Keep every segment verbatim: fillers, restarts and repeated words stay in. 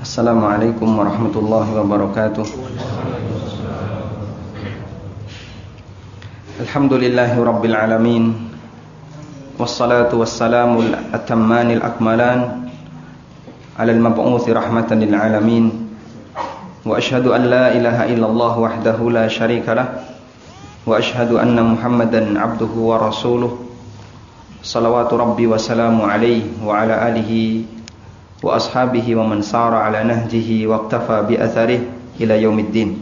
Assalamualaikum warahmatullahi wabarakatuh. Alhamdulillahi rabbil alamin. Wassalatu wassalamu al-atammanil akmalan ala al-mab'uthi rahmatan lil alamin. Wa ashhadu an la ilaha illallah wahdahu la syarika lah. Wa ashhadu anna Muhammadan abduhu wa rasuluh. Salawatu rabbi wa salamu alaihi wa ala alihi wa ashabihi wa man sara ala nahjihi wa iktafa bi atharih ila yaumiddin.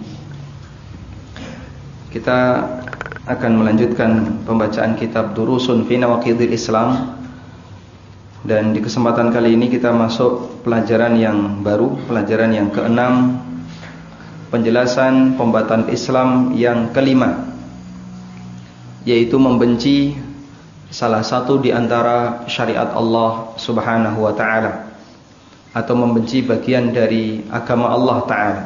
Kita akan melanjutkan pembacaan kitab Durusun fi Nawaqidil Islam. Dan di kesempatan kali ini kita masuk pelajaran yang baru, pelajaran yang keenam, penjelasan pembatalan Islam yang kelima, yaitu membenci salah satu di antara syariat Allah Subhanahu wa taala, atau membenci bagian dari agama Allah Ta'ala.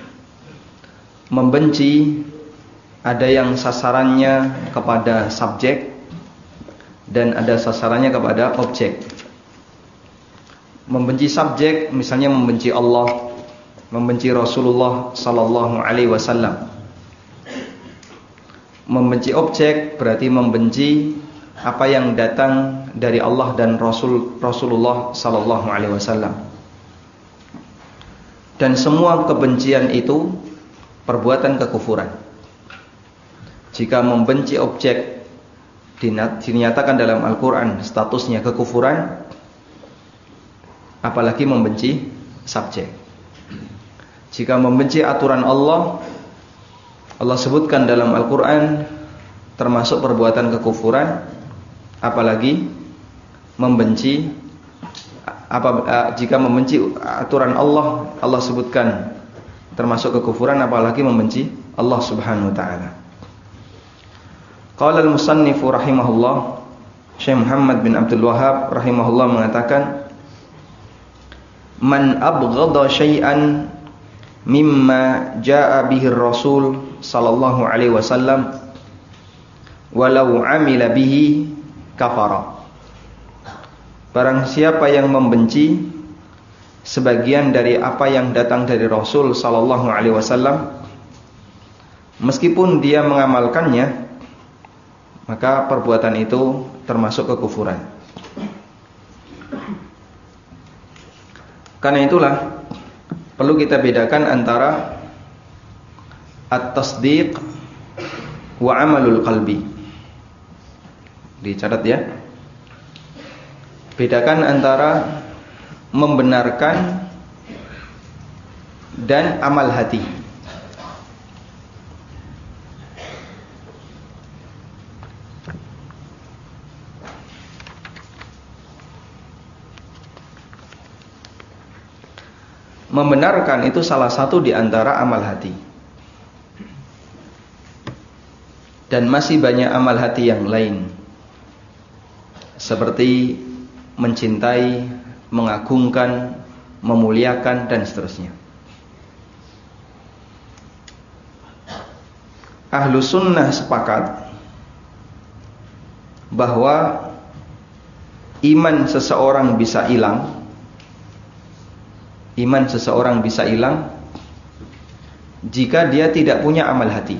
Membenci ada yang sasarannya kepada subjek dan ada sasarannya kepada objek. Membenci subjek misalnya membenci Allah, membenci Rasulullah Sallallahu Alaihi Wasallam. Membenci objek berarti membenci apa yang datang dari Allah dan Rasul Rasulullah Sallallahu Alaihi Wasallam. Dan semua kebencian itu perbuatan kekufuran. Jika membenci objek dinyatakan dalam Al-Quran statusnya kekufuran, apalagi membenci subjek. Jika membenci aturan Allah, Allah sebutkan dalam Al-Quran termasuk perbuatan kekufuran, apalagi membenci apa jika membenci aturan Allah, Allah sebutkan termasuk kekufuran, apalagi membenci Allah Subhanahu wa taala. Qala al-musannif rahimahullah, Syekh Muhammad bin Abdul Wahhab rahimahullah mengatakan, man abghadha syai'an mimma jaa'a bihi ar-rasul sallallahu alaihi wasallam walau amila bihi kafara. Barang siapa yang membenci sebagian dari apa yang datang dari Rasul sallallahu alaihi wasallam, meskipun dia mengamalkannya, maka perbuatan itu termasuk kekufuran. Karena itulah perlu kita bedakan antara at-tasdiq wa amalul qalbi. Dicatat ya. Bedakan antara membenarkan dan amal hati. Membenarkan itu salah satu di antara amal hati. Dan masih banyak amal hati yang lain, seperti mencintai, mengagungkan, memuliakan, dan seterusnya. Ahlu sunnah sepakat bahwa iman seseorang bisa hilang, iman seseorang bisa hilang jika dia tidak punya amal hati.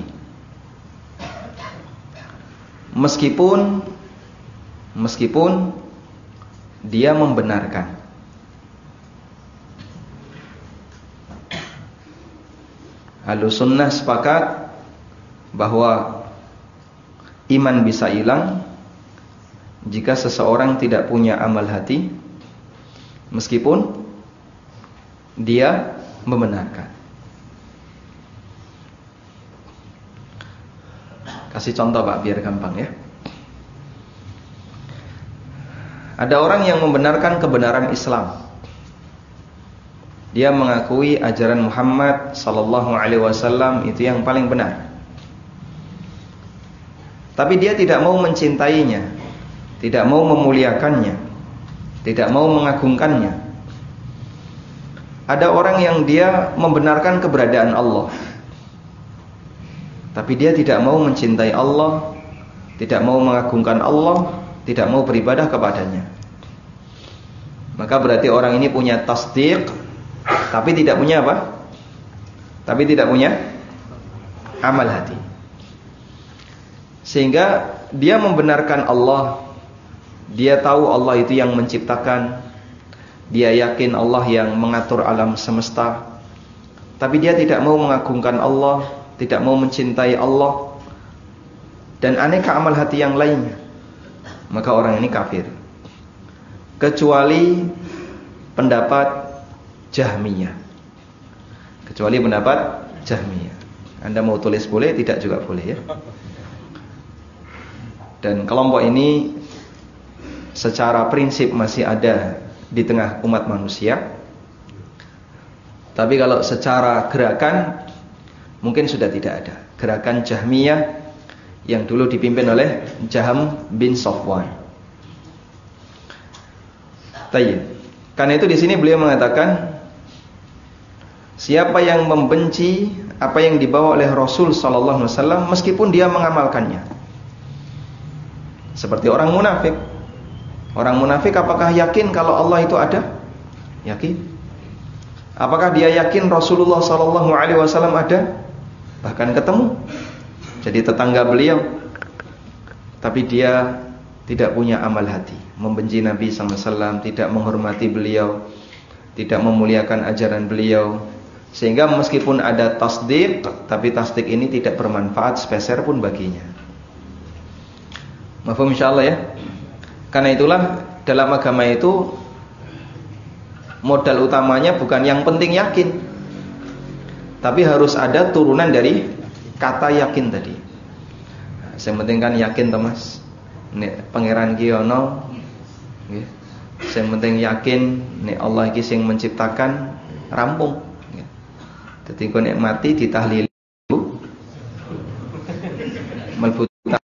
Meskipun meskipun dia membenarkan. Ahlus sunnah sepakat bahwa iman bisa hilang jika seseorang tidak punya amal hati, meskipun dia membenarkan. Kasih contoh Pak biar gampang ya. Ada orang yang membenarkan kebenaran Islam. Dia mengakui ajaran Muhammad sallallahu alaihi wasallam itu yang paling benar. Tapi dia tidak mau mencintainya, tidak mau memuliakannya, tidak mau mengagungkannya. Ada orang yang dia membenarkan keberadaan Allah, tapi dia tidak mau mencintai Allah, tidak mau mengagungkan Allah, tidak mau beribadah kepadanya. Maka berarti orang ini punya tasdiq tapi tidak punya apa? Tapi tidak punya amal hati. Sehingga dia membenarkan Allah, dia tahu Allah itu yang menciptakan, dia yakin Allah yang mengatur alam semesta, tapi dia tidak mau mengagungkan Allah, tidak mau mencintai Allah, dan aneka amal hati yang lainnya. Maka orang ini kafir. Kecuali pendapat Jahmiyah. Kecuali pendapat Jahmiyah. Anda mau tulis boleh, tidak juga boleh ya. Dan kelompok ini secara prinsip masih ada di tengah umat manusia. Tapi kalau secara gerakan mungkin sudah tidak ada. Gerakan Jahmiyah yang dulu dipimpin oleh Jahm bin Safwan. Tayyib. Karena itu di sini beliau mengatakan, siapa yang membenci apa yang dibawa oleh Rasul sallallahu alaihi wasallam meskipun dia mengamalkannya. Seperti orang munafik. Orang munafik apakah yakin kalau Allah itu ada? Yakin. Apakah dia yakin Rasulullah sallallahu alaihi wasallam ada? Bahkan ketemu. Jadi tetangga beliau. Tapi dia tidak punya amal hati, membenci Nabi sallallahu alaihi wasallam, tidak menghormati beliau, tidak memuliakan ajaran beliau. Sehingga meskipun ada tasdik, tapi tasdik ini tidak bermanfaat sepeser pun baginya. Mafhum insyaallah ya. Karena itulah dalam agama itu modal utamanya bukan yang penting yakin, tapi harus ada turunan dari kata yakin tadi. Yang penting kan yakin toh Mas. Nek pangeran ki ono nggih. Yang penting yakin nek Allah iki sing menciptakan, rampung. Dadi kok nek mati ditahlil mlebu.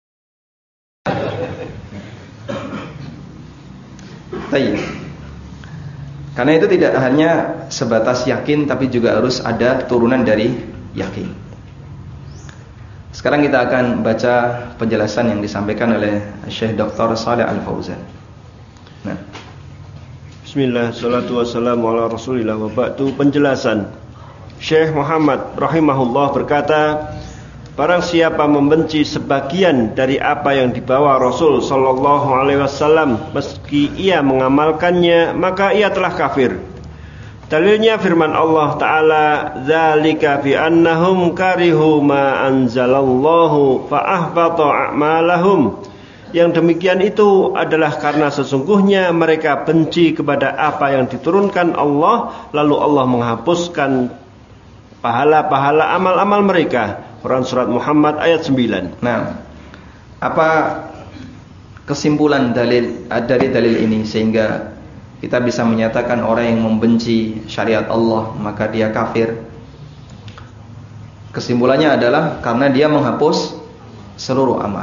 Tayyib. Karena itu tidak hanya sebatas yakin, tapi juga harus ada turunan dari yakin. Sekarang kita akan baca penjelasan yang disampaikan oleh Syekh Doktor Shalih Al Fauzan. Nah, Bismillah, salatu wassalamu ala Rasulillah wa ba'du. Penjelasan. Syekh Muhammad rahimahullah berkata, barang siapa membenci sebagian dari apa yang dibawa Rasul sallallahu alaihi wasallam meski ia mengamalkannya, maka ia telah kafir. Dalilnya firman Allah Ta'ala, dzalika bi annahum karihu ma anzalallahu fa ahbata a'malahum. Yang demikian itu adalah karena sesungguhnya mereka benci kepada apa yang diturunkan Allah, lalu Allah menghapuskan pahala-pahala amal-amal mereka. Quran surat Muhammad ayat sembilan. Nah, apa kesimpulan dalil dari dalil ini sehingga kita bisa menyatakan orang yang membenci syariat Allah maka dia kafir? Kesimpulannya adalah karena dia menghapus seluruh amal.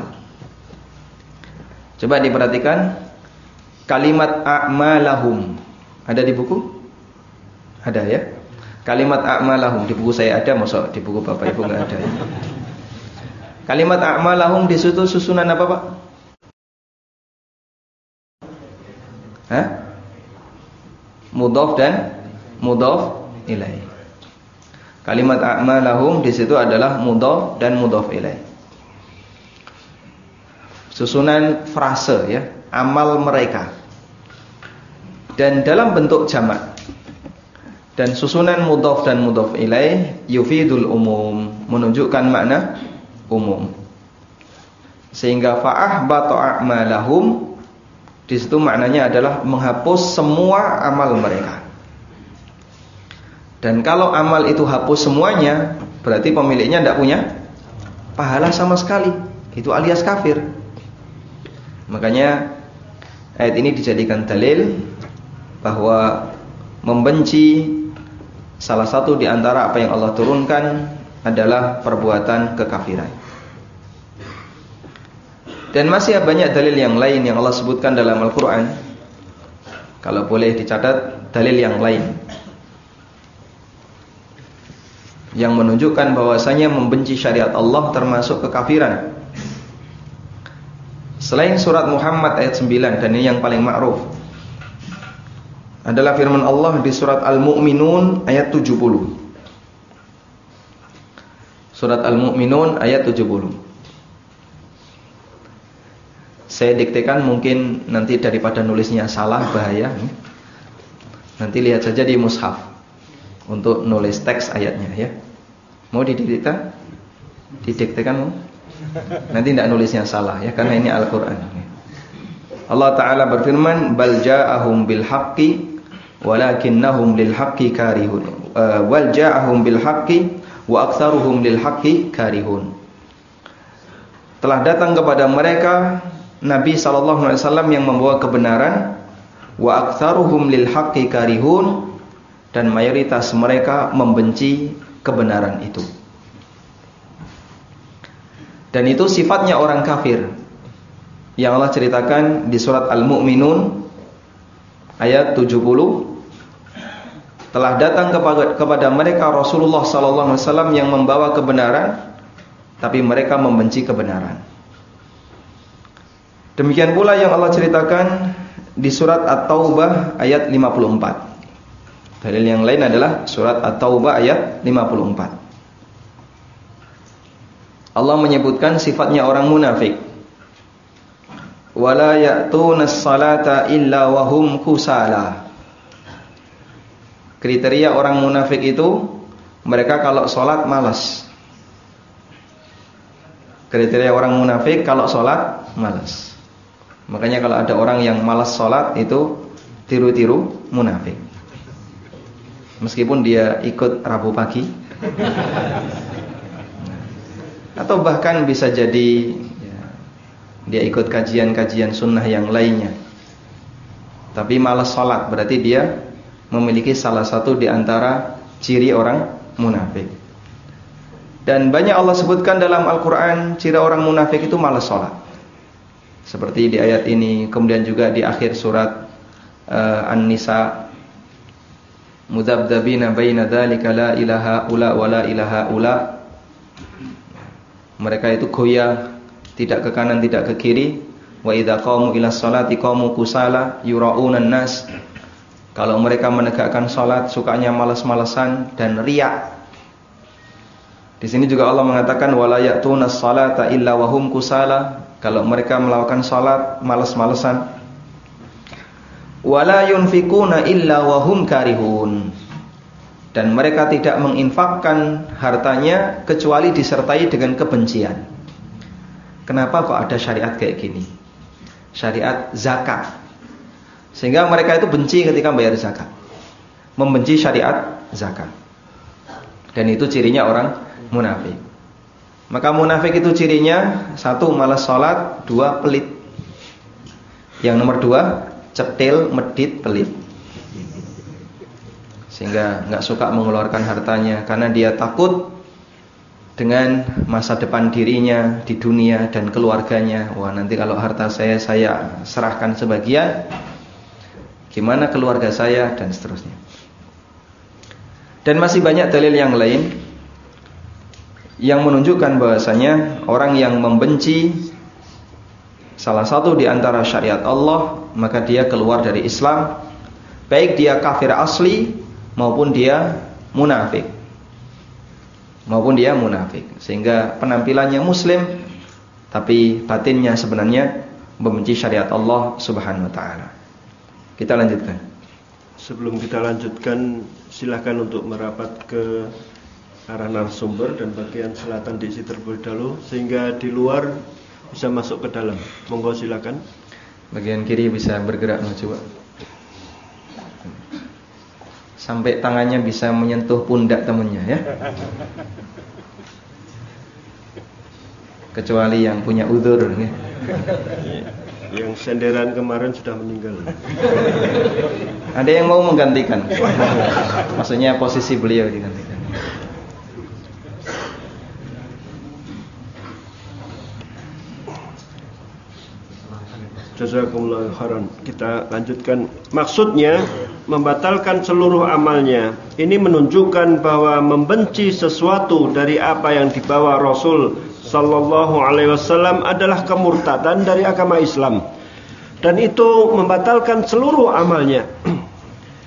Coba diperhatikan kalimat a'malahum. Ada di buku? Ada ya? Kalimat a'malahum di buku saya ada, masa di buku Bapak Ibu enggak ada ya? Kalimat a'malahum di situ susunan apa, Pak? Hah? Mudhaf dan mudhaf ilaih. Kalimat a'malahum di situ adalah mudhaf dan mudhaf ilaih. Susunan frase ya, amal mereka. Dan dalam bentuk jamak. Dan susunan mudhaf dan mudhaf ilaih yufidul umum, menunjukkan makna umum. Sehingga fa'ahbata a'malahum di situ maknanya adalah menghapus semua amal mereka. Dan kalau amal itu hapus semuanya, berarti pemiliknya tidak punya pahala sama sekali. Itu alias kafir. Makanya ayat ini dijadikan dalil bahwa membenci salah satu di antara apa yang Allah turunkan adalah perbuatan kekafiran. Dan masih banyak dalil yang lain yang Allah sebutkan dalam Al-Quran. Kalau boleh dicatat dalil yang lain yang menunjukkan bahwasanya membenci syariat Allah termasuk kekafiran. Selain surat Muhammad ayat sembilan, dan ini yang paling ma'ruf, adalah firman Allah di surat Al-Mu'minun ayat tujuh puluh. Surat Al-Mu'minun ayat tujuh puluh. Saya diktekan, mungkin nanti daripada nulisnya salah bahaya. Nanti lihat saja di mushaf untuk nulis teks ayatnya ya. Mau didiktekan? Didiktekan mau? Nanti tidak nulisnya salah ya, karena ini Al-Quran. Allah Ta'ala berfirman, bal ja'ahum bil haqqi walakinnahum lil haqqi karihun. Uh, wal ja'ahum bil haqqi wa aktsaruhum lil haqqi karihun. Telah datang kepada mereka Nabi sallallahu alaihi wasallam yang membawa kebenaran, wa aktsaruhum lil haqqi karihun, dan mayoritas mereka membenci kebenaran itu. Dan itu sifatnya orang kafir yang Allah ceritakan di surat Al-Mu'minun ayat tujuh puluh. Telah datang kepada, kepada mereka Rasulullah sallallahu alaihi wasallam yang membawa kebenaran, tapi mereka membenci kebenaran. Demikian pula yang Allah ceritakan di surat At-Taubah ayat lima puluh empat. Dalil yang lain adalah surat At-Taubah ayat lima puluh empat. Allah menyebutkan sifatnya orang munafik. Wala ya'tunas salata illa wahum kusala. Kriteria orang munafik itu, mereka kalau sholat malas. Kriteria orang munafik kalau sholat malas. Makanya kalau ada orang yang malas sholat, itu tiru-tiru munafik. Meskipun dia ikut Rabu pagi, atau bahkan bisa jadi ya, dia ikut kajian-kajian sunnah yang lainnya, tapi malas sholat, berarti dia memiliki salah satu di antara ciri orang munafik. Dan banyak Allah sebutkan dalam Al-Quran ciri orang munafik itu malas sholat, seperti di ayat ini. Kemudian juga di akhir surat uh, An-Nisa, mudzabdzabina baina dzalika la ilaha ula wa la ilaha ula. Mereka itu goyah, tidak ke kanan tidak ke kiri. Wa idza qamu ila sholati qamu kusala yuraunan nas. Kalau mereka menegakkan salat sukanya malas-malasan dan riya. Di sini juga Allah mengatakan wala ya'tunas salata illa wahum kusala. Kalau mereka melakukan salat malas-malasan. Wala yunfikuna illa wahum karihun. Dan mereka tidak menginfakkan hartanya kecuali disertai dengan kebencian. Kenapa kok ada syariat kayak gini? Syariat zakat. Sehingga mereka itu benci ketika bayar zakat. Membenci syariat zakat. Dan itu cirinya orang munafik. Maka munafik itu cirinya, satu, malas sholat, dua, pelit. Yang nomor dua, cetil, medit, pelit. Sehingga nggak suka mengeluarkan hartanya karena dia takut dengan masa depan dirinya di dunia dan keluarganya. Wah, nanti kalau harta saya saya serahkan sebagian, gimana keluarga saya, dan seterusnya. Dan masih banyak dalil yang lain yang menunjukkan bahwasanya orang yang membenci salah satu di antara syariat Allah, maka dia keluar dari Islam, baik dia kafir asli maupun dia munafik. Maupun dia munafik. Sehingga penampilannya muslim tapi batinnya sebenarnya membenci syariat Allah Subhanahu wa taala. Kita lanjutkan. Sebelum kita lanjutkan, silakan untuk merapat ke arah narasumber dan bagian selatan diisi terlebih dahulu sehingga di luar bisa masuk ke dalam. Monggo silakan. Bagian kiri bisa bergerak maju, Pak. Sampai tangannya bisa menyentuh pundak temannya ya. Kecuali yang punya udzur ya. Yang senderan kemarin sudah meninggal. Ada yang mau menggantikan? Maksudnya posisi beliau digantikan. Jazakumullah khairan. Kita lanjutkan. Maksudnya membatalkan seluruh amalnya. Ini menunjukkan bahwa membenci sesuatu dari apa yang dibawa Rasul sallallahu alaihi wasallam adalah kemurtadan dari agama Islam. Dan itu membatalkan seluruh amalnya.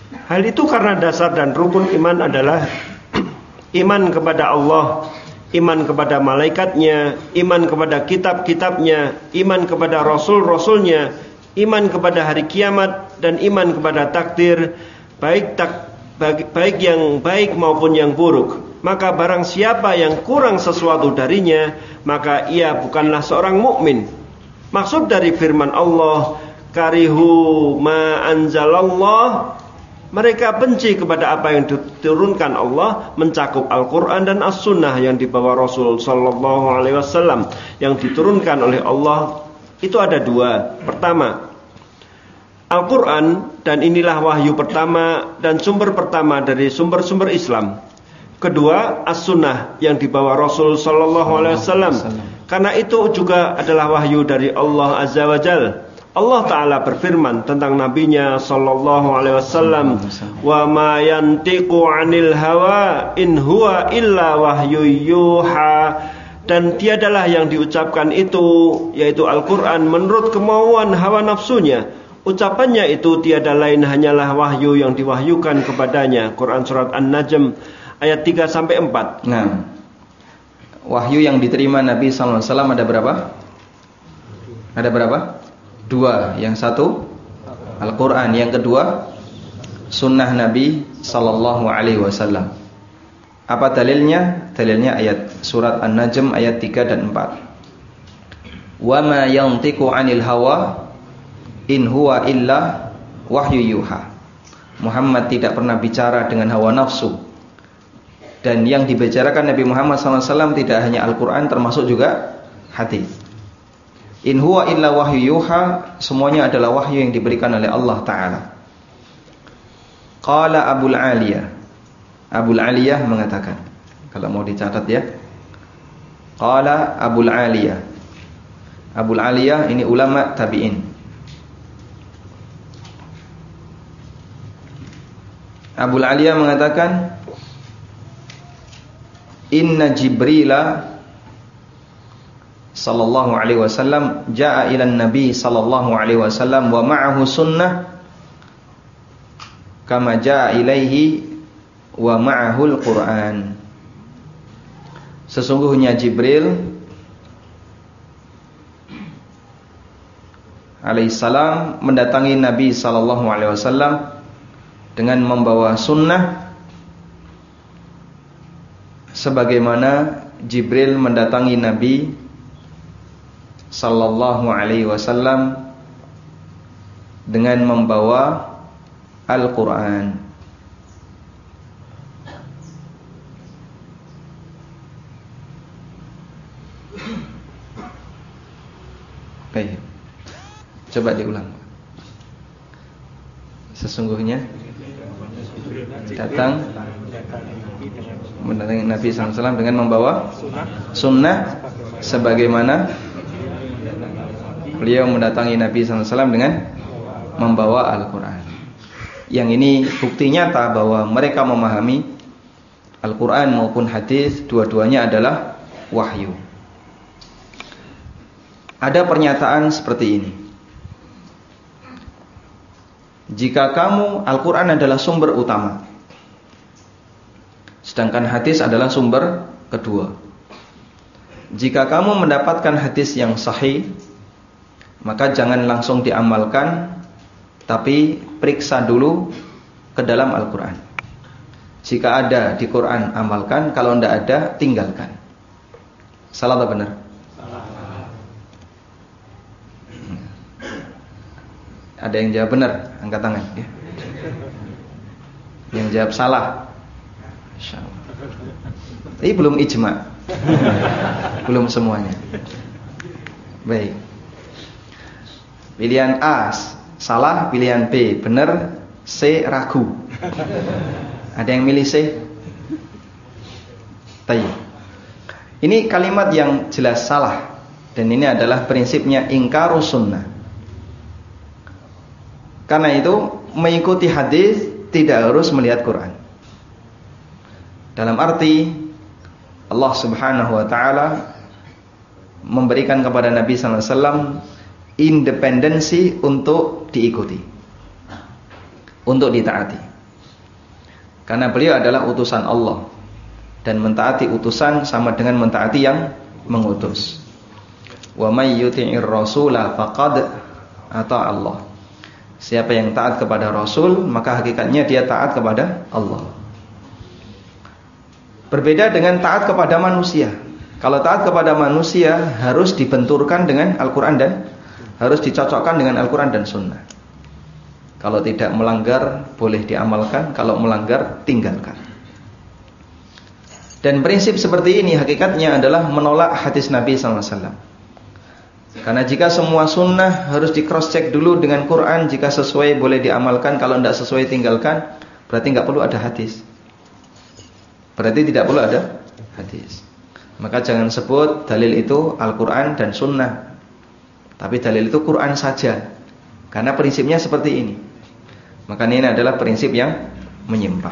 Hal itu karena dasar dan rukun iman adalah iman kepada Allah, iman kepada malaikatnya, iman kepada kitab-kitabnya, iman kepada rasul-rasulnya, iman kepada hari kiamat, dan iman kepada takdir, baik tak baik, baik yang baik maupun yang buruk. Maka barang siapa yang kurang sesuatu darinya, maka ia bukanlah seorang mukmin. Maksud dari firman Allah, karihu ma anzalallah, mereka benci kepada apa yang diturunkan Allah, mencakup Al-Quran dan As-Sunnah yang dibawa Rasul Sallallahu Alaihi Wasallam, yang diturunkan oleh Allah. Itu ada dua. Pertama, Al-Quran, dan inilah wahyu pertama dan sumber pertama dari sumber-sumber Islam. Kedua, As-Sunnah yang dibawa Rasul Sallallahu Alaihi Wasallam. Karena itu juga adalah wahyu dari Allah Azza wa Jal. Allah Ta'ala berfirman tentang nabinya Sallallahu Alaihi Wasallam, wa ma yantiqu anil hawa in huwa illa wahyu yuha, dan tiadalah yang diucapkan itu, yaitu Al-Quran, menurut kemauan hawa nafsunya. Ucapannya itu tiada lain hanyalah wahyu yang diwahyukan kepadanya. Quran surat An-Najm ayat tiga sampai empat. Nah, wahyu yang diterima Nabi sallallahu alaihi wasallam ada berapa? Ada berapa? Dua. Yang satu Al-Quran, yang kedua Sunnah Nabi sallallahu alaihi wasallam. Apa dalilnya? Dalilnya ayat surat An-Najm ayat tiga dan empat. Wa ma yantiqu 'anil hawa in huwa illa wahyu yuha. Muhammad tidak pernah bicara dengan hawa nafsu. Dan yang dibicarakan Nabi Muhammad sallallahu alaihi wasallam tidak hanya Al-Quran, termasuk juga hadis. In huwa illa wahyu yuha, semuanya adalah wahyu yang diberikan oleh Allah Ta'ala. Qala Abul Aliyah, Abul Aliyah mengatakan, kalau mau dicatat ya, Qala Abul Aliyah. Abul Aliyah ini ulama tabi'in. Abul Aliyah mengatakan, Inna Jibrila sallallahu alaihi wasallam jaa ila Nabi sallallahu alaihi wasallam wa ma'ahu sunnah kama jaa ilaihi wa ma'ahu al-Quran. Sesungguhnya Jibril alaihissalam mendatangi Nabi sallallahu alaihi wasallam dengan membawa sunnah, sebagaimana Jibril mendatangi Nabi sallallahu alaihi wasallam dengan membawa Al-Quran. Baik, coba diulang. Sesungguhnya datang mendatangi Nabi sallallahu alaihi wasallam dengan membawa sunnah, sebagaimana beliau mendatangi Nabi sallallahu alaihi wasallam dengan membawa Al-Quran. Yang ini bukti nyata bahwa mereka memahami Al-Quran maupun hadis, dua-duanya adalah wahyu. Ada pernyataan seperti ini, jika kamu, Al-Quran adalah sumber utama, sedangkan hadis adalah sumber kedua. Jika kamu mendapatkan hadis yang sahih, maka jangan langsung diamalkan, tapi periksa dulu ke dalam Al-Quran. Jika ada di Quran, amalkan. Kalau tidak ada, tinggalkan. Salah atau benar? Ada yang jawab benar, angkat tangan ya. Yang jawab salah, insyaallah. Ini belum ijma. Belum semuanya. Baik. Pilihan A salah, pilihan B benar, C ragu. Ada yang milih C? Tayyib. Ini kalimat yang jelas salah, dan ini adalah prinsipnya ingkarus sunnah. Karena itu mengikuti hadis tidak harus melihat Quran. Dalam arti Allah Subhanahu wa taala memberikan kepada Nabi sallallahu alaihi wasallam independensi untuk diikuti, untuk ditaati. Karena beliau adalah utusan Allah, dan mentaati utusan sama dengan mentaati yang mengutus. Wa may yuti'ir rasula faqad ata Allah. Siapa yang taat kepada Rasul, maka hakikatnya dia taat kepada Allah. Berbeda dengan taat kepada manusia. Kalau taat kepada manusia harus dibenturkan dengan Al-Quran dan harus dicocokkan dengan Al-Quran dan Sunnah. Kalau tidak melanggar boleh diamalkan, kalau melanggar tinggalkan. Dan prinsip seperti ini hakikatnya adalah menolak hadis Nabi sallallahu alaihi wasallam. Karena jika semua sunnah harus di cross check dulu dengan Quran, jika sesuai boleh diamalkan, kalau tidak sesuai tinggalkan, berarti nggak perlu ada hadis. Berarti tidak perlu ada hadis. Maka jangan sebut dalil itu Al-Quran dan Sunnah, tapi dalil itu Quran saja. Karena prinsipnya seperti ini. Maka ini adalah prinsip yang menyimpang.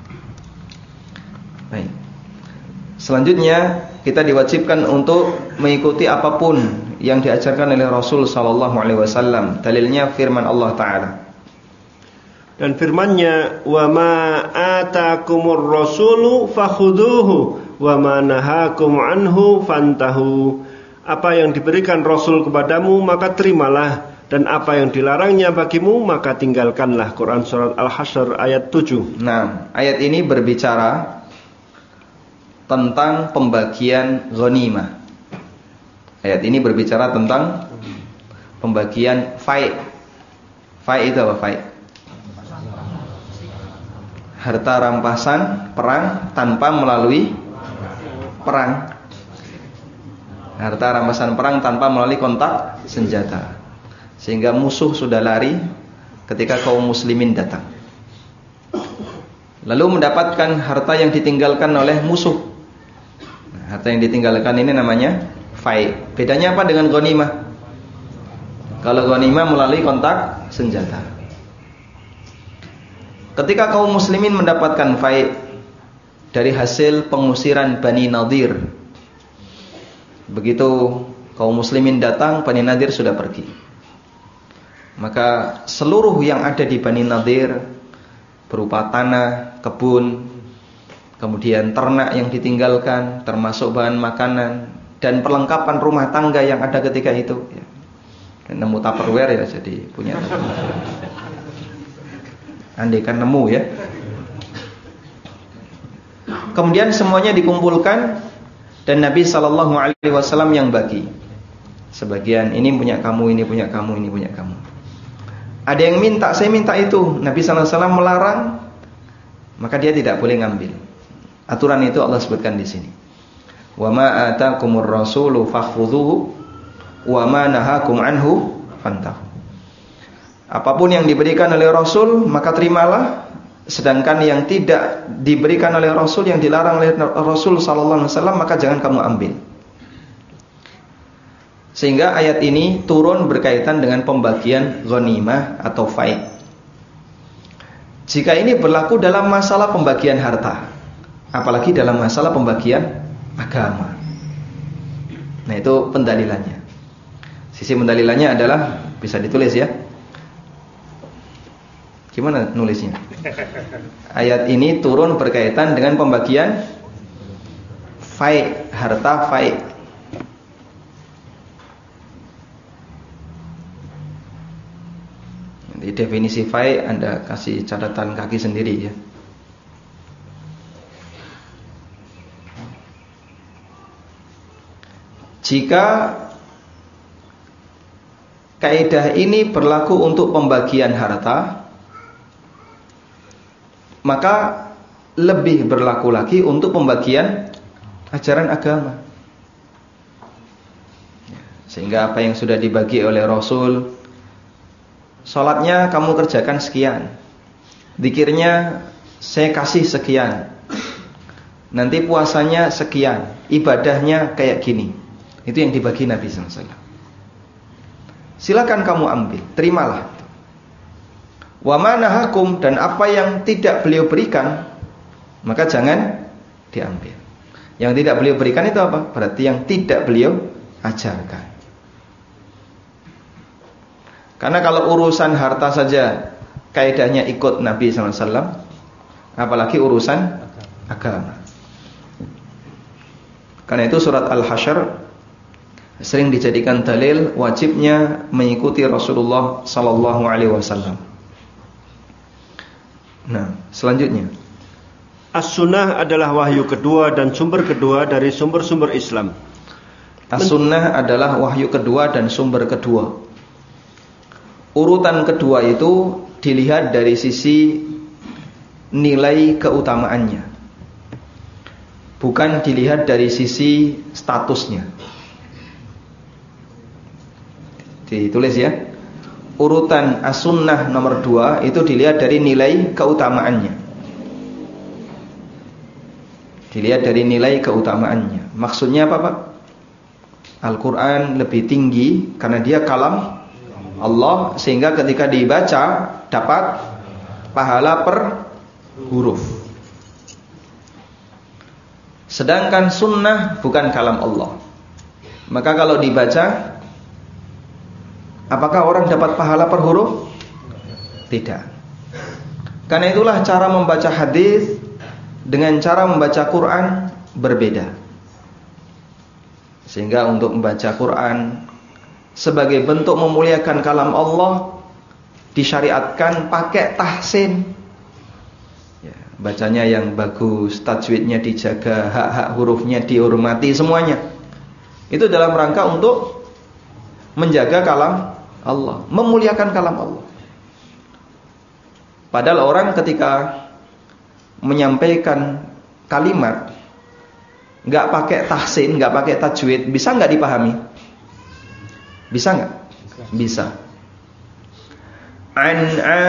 Baik. Selanjutnya kita diwajibkan untuk mengikuti apapun yang diajarkan oleh Rasul sallallahu alaihi wasallam. Dalilnya firman Allah Ta'ala. Dan firman-Nya, "Wa ma atakumur rasulu fakhuduhu wa ma nahakum anhu fantahu." Apa yang diberikan Rasul kepadamu maka terimalah, dan apa yang dilarangnya bagimu maka tinggalkanlah. Quran surat Al-Hasyr ayat tujuh. Nah, ayat ini berbicara tentang pembagian ghanimah. Ayat ini berbicara tentang pembagian fai'. Fai' itu apa fai'? Harta rampasan perang tanpa melalui perang. Harta rampasan perang tanpa melalui kontak senjata, sehingga musuh sudah lari ketika kaum muslimin datang, lalu mendapatkan harta yang ditinggalkan oleh musuh. Nah, harta yang ditinggalkan ini namanya fai'. Bedanya apa dengan ghanimah? Kalau ghanimah melalui kontak senjata. Ketika kaum muslimin mendapatkan fai' dari hasil pengusiran Bani Nadir, begitu kaum muslimin datang, Bani Nadir sudah pergi. Maka seluruh yang ada di Bani Nadir berupa tanah, kebun, kemudian ternak yang ditinggalkan, termasuk bahan makanan dan perlengkapan rumah tangga yang ada ketika itu, ya. Dan nemu Tupperware ya, jadi punya Tupperware. Andai kan nemu ya. Kemudian semuanya dikumpulkan dan Nabi sallallahu alaihi wasallam yang bagi. Sebagian ini punya kamu, ini punya kamu, ini punya kamu. Ada yang minta, saya minta itu. Nabi sallallahu alaihi wasallam melarang, maka dia tidak boleh ngambil. Aturan itu Allah sebutkan di sini. Wa ma atakumur rasulu fakhudhuhu wa ma nahakum anhu fantahu. Apapun yang diberikan oleh Rasul maka terimalah, sedangkan yang tidak diberikan oleh Rasul, yang dilarang oleh Rasul sallallahu alaihi wasallam, maka jangan kamu ambil. Sehingga ayat ini turun berkaitan dengan pembagian ghanimah atau fai'. Jika ini berlaku dalam masalah pembagian harta, apalagi dalam masalah pembagian agama. Nah, itu pendalilannya. Sisi pendalilannya adalah bisa ditulis ya. Gimana nulisnya? Ayat ini turun berkaitan dengan pembagian fai', harta fai'. Di definisi fai' Anda kasih catatan kaki sendiri ya. Jika kaidah ini berlaku untuk pembagian harta, maka lebih berlaku lagi untuk pembagian ajaran agama. Sehingga apa yang sudah dibagi oleh Rasul, sholatnya kamu kerjakan sekian, dzikirnya saya kasih sekian, nanti puasanya sekian, ibadahnya kayak gini. Itu yang dibagi Nabi sallallahu alaihi wasallam. Silakan kamu ambil, terimalah. Wa ma nahakum, dan apa yang tidak beliau berikan maka jangan diambil. Yang tidak beliau berikan itu apa? Berarti yang tidak beliau ajarkan. Karena kalau urusan harta saja kaidahnya ikut Nabi sallallahu alaihi wasallam, apalagi urusan agama. Karena itu surat Al-Hasyr sering dijadikan dalil wajibnya mengikuti Rasulullah sallallahu alaihi wasallam. Nah, selanjutnya, As-Sunnah adalah wahyu kedua dan sumber kedua dari sumber-sumber Islam. As-Sunnah adalah wahyu kedua dan sumber kedua. Urutan kedua itu dilihat dari sisi nilai keutamaannya, bukan dilihat dari sisi statusnya. Ditulis ya, urutan as-sunnah nomor dua itu dilihat dari nilai keutamaannya. Dilihat dari nilai keutamaannya. Maksudnya apa Pak? Al-Quran lebih tinggi karena dia kalam Allah, sehingga ketika dibaca dapat pahala per huruf. Sedangkan sunnah bukan kalam Allah. Maka kalau dibaca, apakah orang dapat pahala per huruf? Tidak. Karena itulah cara membaca hadis dengan cara membaca Quran berbeda. Sehingga untuk membaca Quran sebagai bentuk memuliakan kalam Allah disyariatkan pakai tahsin. Ya, bacanya yang bagus, tajwidnya dijaga, hak-hak hurufnya dihormati semuanya. Itu dalam rangka untuk menjaga kalam Allah, memuliakan kalam Allah. Padahal orang ketika menyampaikan kalimat nggak pakai tahsin, nggak pakai tajwid, bisa nggak dipahami? Bisa nggak? Bisa. An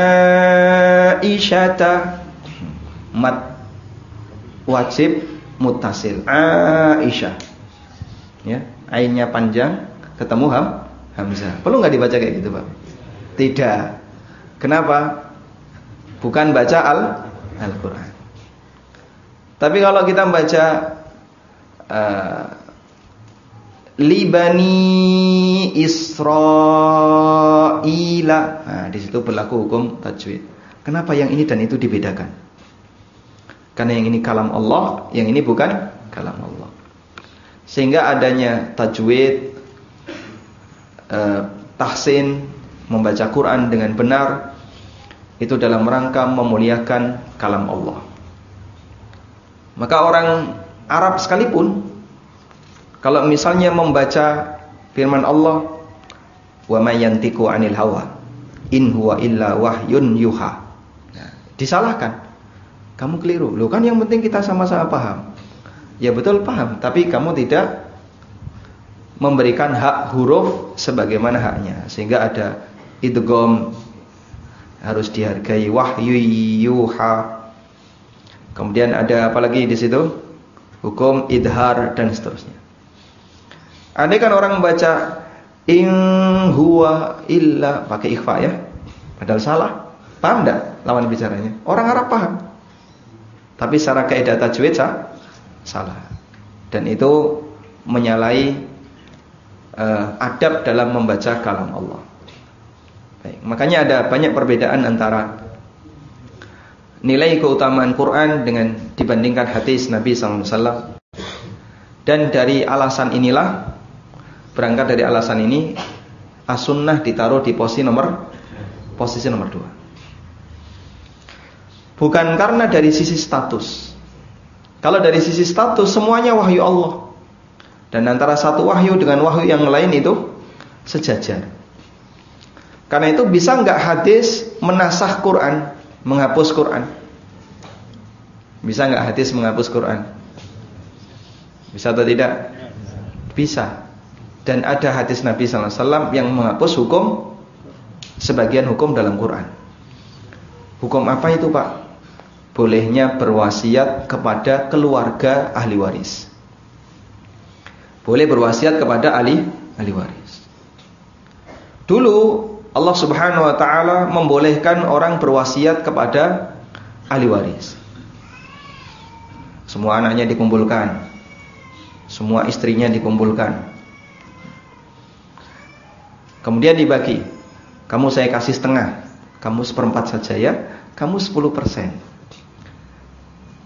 Aisyata, mat wajib muttasil. Aisyah, ya, ainnya panjang, ketemu ham hamzah. Perlu nggak dibaca kayak gitu Pak? Tidak. Kenapa? Bukan baca al Al-Quran. Tapi kalau kita membaca uh, Libani Israila, nah, di situ berlaku hukum tajwid. Kenapa yang ini dan itu dibedakan? Karena yang ini kalam Allah, yang ini bukan kalam Allah. Sehingga adanya tajwid, uh, tahsin, membaca Quran dengan benar, itu dalam rangka memuliakan kalam Allah. Maka orang Arab sekalipun, kalau misalnya membaca firman Allah, wa may yantiqu 'anil hawa in huwa illa wahyun yuha, nah, disalahkan. Kamu keliru. Loh, kan yang penting kita sama-sama paham. Ya betul paham, tapi kamu tidak memberikan hak huruf sebagaimana haknya, sehingga ada idgham, harus dihargai, wahyu yuha. Kemudian ada apa lagi di situ? Hukum idhar dan seterusnya. Andai kan orang membaca in huwa illa pakai ikhfa ya, padahal salah. Paham enggak lawan bicaranya? Orang Arab paham. Tapi secara kaidah tajwid sah, salah. Dan itu menyalahi uh, adab dalam membaca kalam Allah. Baik, makanya ada banyak perbedaan antara nilai keutamaan Quran dengan dibandingkan hadis Nabi sallallahu alaihi wasallam. Dan dari alasan inilah, berangkat dari alasan ini, as-sunnah ditaruh di posisi nomor posisi nomor dua. Bukan karena dari sisi status. Kalau dari sisi status semuanya wahyu Allah, dan antara satu wahyu dengan wahyu yang lain itu sejajar. Karena itu bisa nggak hadis menasakh Quran, menghapus Quran? Bisa nggak hadis menghapus Quran? Bisa atau tidak? Bisa. Dan ada hadis Nabi sallallahu alaihi wasallam yang menghapus hukum, sebagian hukum dalam Quran. Hukum apa itu Pak? Bolehnya berwasiat kepada keluarga ahli waris. Boleh berwasiat kepada ahli ahli waris. Dulu Allah Subhanahu wa taala membolehkan orang berwasiat kepada ahli waris. Semua anaknya dikumpulkan, semua istrinya dikumpulkan. Kemudian dibagi. Kamu saya kasih setengah, kamu seperempat saja ya, kamu sepuluh persen.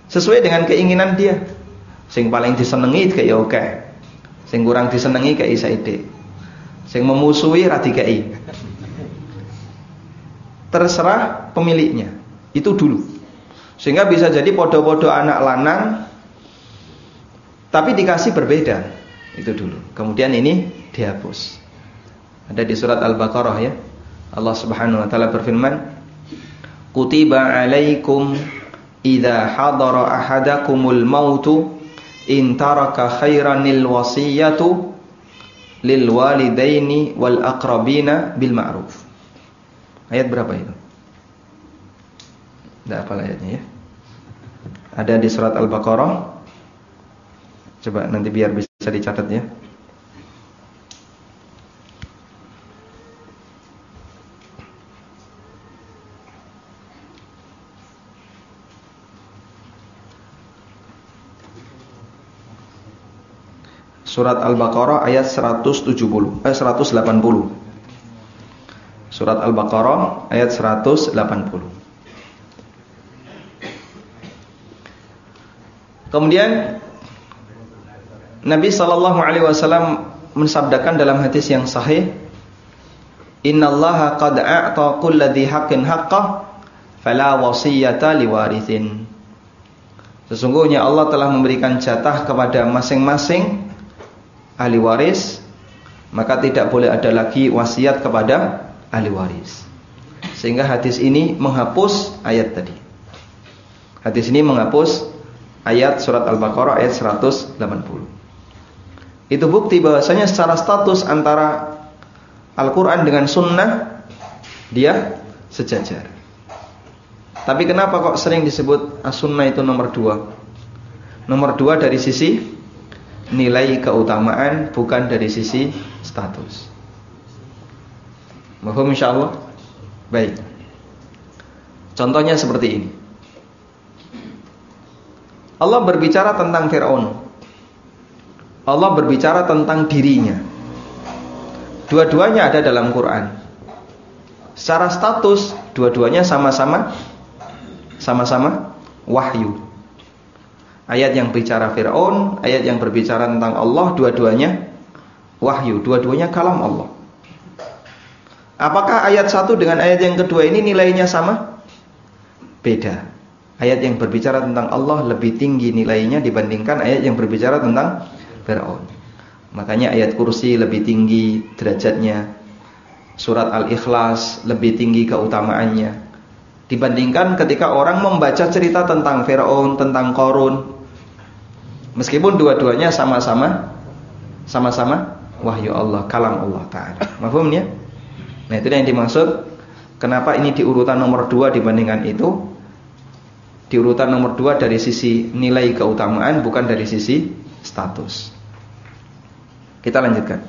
sesuai dengan keinginan dia. Sing paling disenengi kayak oke, sing kurang disenengi kayak isaide, sing memusuhi ra dikei. Terserah pemiliknya. Itu dulu. Sehingga bisa jadi podo-podo anak lanang tapi dikasih berbeda. Itu dulu. Kemudian ini dihapus. Ada di surat Al-Baqarah ya. Allah Subhanahu wa taala berfirman, "Kutiba 'alaikum idza hadara ahadakumul mautu in taraka khairanil wasiyatu lil walidaini wal aqrabina bil ma'ruf." Ayat berapa itu? Tidak hafal ayatnya ya. Ada di surat Al-Baqarah. Coba nanti biar bisa dicatat ya. Surat Al-Baqarah ayat seratus tujuh puluh eh seratus delapan puluh. Surat Al-Baqarah ayat seratus delapan puluh. Kemudian Nabi sallallahu alaihi wasallam mensabdakan dalam hadis yang sahih, "Innallaha qad a'ta kulladzi haqqin haqqah, fala wasiyata liwarithin." Sesungguhnya Allah telah memberikan jatah kepada masing-masing ahli waris, maka tidak boleh ada lagi wasiat kepada ahli waris. Sehingga hadis ini menghapus ayat tadi. Hadis ini menghapus ayat surat Al-Baqarah ayat seratus delapan puluh. Itu bukti bahwasanya secara status antara Al-Quran dengan Sunnah dia sejajar. Tapi kenapa kok sering disebut As-Sunnah itu nomor dua? Nomor dua dari sisi nilai keutamaan, bukan dari sisi status. Mohon insyaallah. Baik. Contohnya seperti ini. Allah berbicara tentang Fir'aun. Allah berbicara tentang dirinya. Dua-duanya ada dalam Quran. Secara status, dua-duanya sama-sama sama-sama wahyu. Ayat yang bicara Fir'aun, ayat yang berbicara tentang Allah, dua-duanya wahyu, dua-duanya kalam Allah. Apakah ayat satu dengan ayat yang kedua ini nilainya sama? Beda. Ayat yang berbicara tentang Allah lebih tinggi nilainya dibandingkan ayat yang berbicara tentang Fir'aun. Makanya ayat kursi lebih tinggi derajatnya, surat Al-Ikhlas lebih tinggi keutamaannya dibandingkan ketika orang membaca cerita tentang Fir'aun, tentang Qarun. Meskipun dua-duanya sama-sama sama-sama wahyu Allah, kalam Allah Ta'ala. Mafhum ya? Nah, itu yang dimaksud kenapa ini di urutan nomor dua dibandingkan itu. Di urutan nomor dua dari sisi nilai keutamaan, bukan dari sisi status. Kita lanjutkan.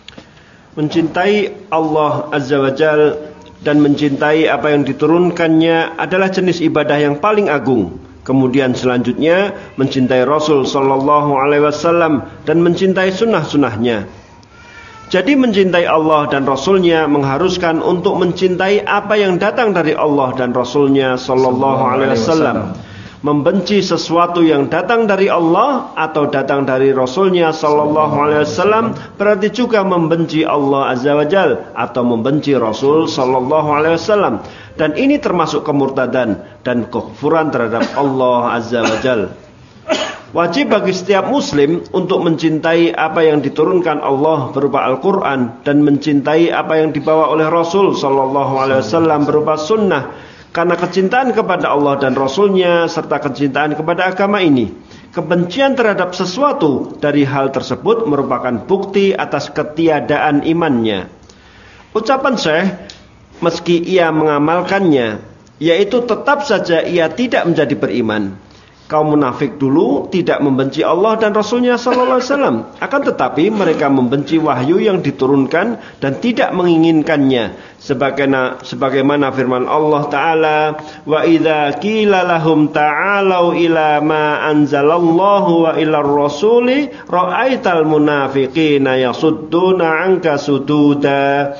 Mencintai Allah Azza wa Jal dan mencintai apa yang diturunkannya adalah jenis ibadah yang paling agung. Kemudian selanjutnya mencintai Rasul Sallallahu Alaihi Wasallam dan mencintai sunnah-sunnahnya. Jadi mencintai Allah dan Rasulnya mengharuskan untuk mencintai apa yang datang dari Allah dan Rasulnya Sallallahu Alaihi Wasallam. Membenci sesuatu yang datang dari Allah atau datang dari Rasulnya Sallallahu Alaihi Wasallam berarti juga membenci Allah Azza wa Jal atau membenci Rasul Sallallahu Alaihi Wasallam. Dan ini termasuk kemurtadan dan kekufuran terhadap Allah Azza wa Jal. Wajib bagi setiap muslim untuk mencintai apa yang diturunkan Allah berupa Al-Quran dan mencintai apa yang dibawa oleh Rasul Sallallahu Alaihi Wasallam berupa sunnah. Karena kecintaan kepada Allah dan Rasulnya serta kecintaan kepada agama ini, kebencian terhadap sesuatu dari hal tersebut merupakan bukti atas ketiadaan imannya. Ucapan Syekh, meski ia mengamalkannya, yaitu tetap saja ia tidak menjadi beriman. Kaum munafik dulu tidak membenci Allah dan Rasulnya Sallallahu Alaihi Wasallam, akan tetapi mereka membenci wahyu yang diturunkan dan tidak menginginkannya. Sebagaimana, sebagaimana firman Allah Ta'ala, wa idza qila lahum ta'alau ila ma anzalallahu wa ilar rasuli ra'aital munafiqina yasudduna 'anka sududa.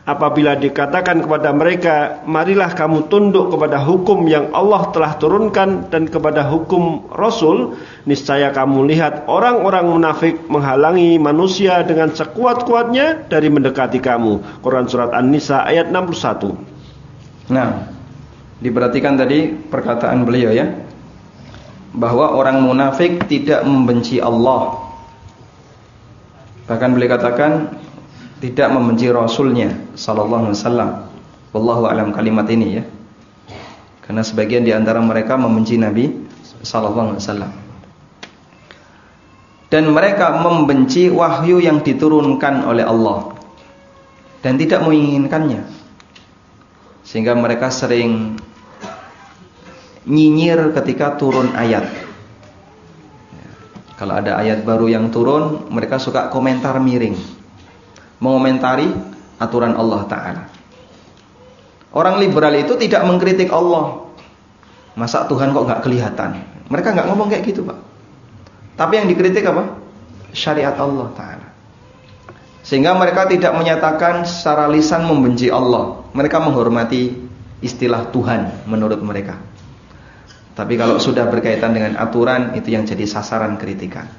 Apabila dikatakan kepada mereka, marilah kamu tunduk kepada hukum yang Allah telah turunkan dan kepada hukum Rasul, niscaya kamu lihat orang-orang munafik menghalangi manusia dengan sekuat-kuatnya dari mendekati kamu. Quran Surat An-Nisa ayat enam puluh satu. Nah, diperhatikan tadi perkataan beliau ya, bahwa orang munafik tidak membenci Allah. Bahkan beliau katakan tidak membenci Rasulnya sallallahu alaihi wasallam. Wallahu alam kalimat ini ya. Karena sebagian di antara mereka membenci Nabi sallallahu alaihi wasallam. Dan mereka membenci wahyu yang diturunkan oleh Allah dan tidak menginginkannya. Sehingga mereka sering nyinyir ketika turun ayat. Kalau ada ayat baru yang turun, mereka suka komentar miring, mengomentari aturan Allah Ta'ala. Orang liberal itu tidak mengkritik Allah. Masa Tuhan kok gak kelihatan? Mereka gak ngomong kayak gitu, Pak. Tapi yang dikritik apa? Syariat Allah Ta'ala. Sehingga mereka tidak menyatakan secara lisan membenci Allah. Mereka menghormati istilah Tuhan menurut mereka. Tapi kalau sudah berkaitan dengan aturan, itu yang jadi sasaran kritikan.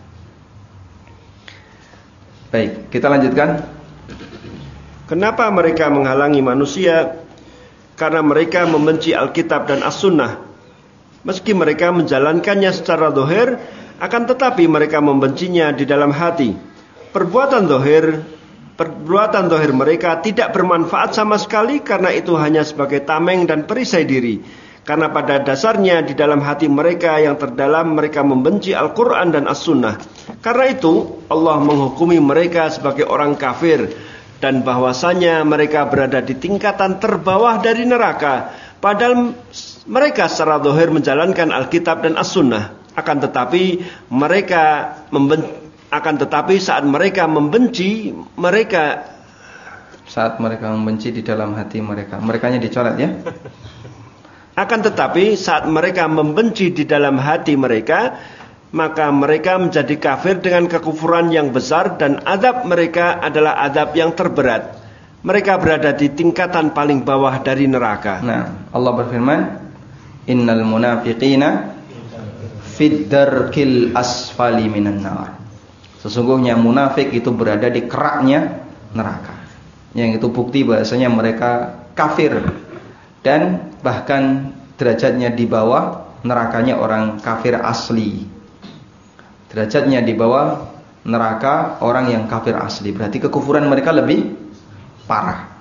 Baik, kita lanjutkan. Kenapa mereka menghalangi manusia? Karena mereka membenci Alkitab dan As-Sunnah. Meski mereka menjalankannya secara zahir, akan tetapi mereka membencinya di dalam hati. Perbuatan zahir, perbuatan zahir mereka tidak bermanfaat sama sekali, karena itu hanya sebagai tameng dan perisai diri. Karena pada dasarnya di dalam hati mereka yang terdalam mereka membenci Al-Quran dan As-Sunnah. Karena itu Allah menghukumi mereka sebagai orang kafir, dan bahwasanya mereka berada di tingkatan terbawah dari neraka, padahal mereka secara zahir menjalankan Alkitab dan As-Sunnah. Akan tetapi mereka memben- akan tetapi saat mereka membenci mereka saat mereka membenci di dalam hati mereka, merekanya dicoret ya. Akan tetapi saat mereka membenci di dalam hati mereka, maka mereka menjadi kafir dengan kekufuran yang besar, dan azab mereka adalah azab yang terberat. Mereka berada di tingkatan paling bawah dari neraka. Nah, Allah berfirman, innal munafiqina fid darkil asfali minan nar. Sesungguhnya munafik itu berada di keraknya neraka. Yang itu bukti bahasanya mereka kafir, dan bahkan derajatnya di bawah nerakanya orang kafir asli. Derajatnya di bawah neraka orang yang kafir asli. Berarti kekufuran mereka lebih parah.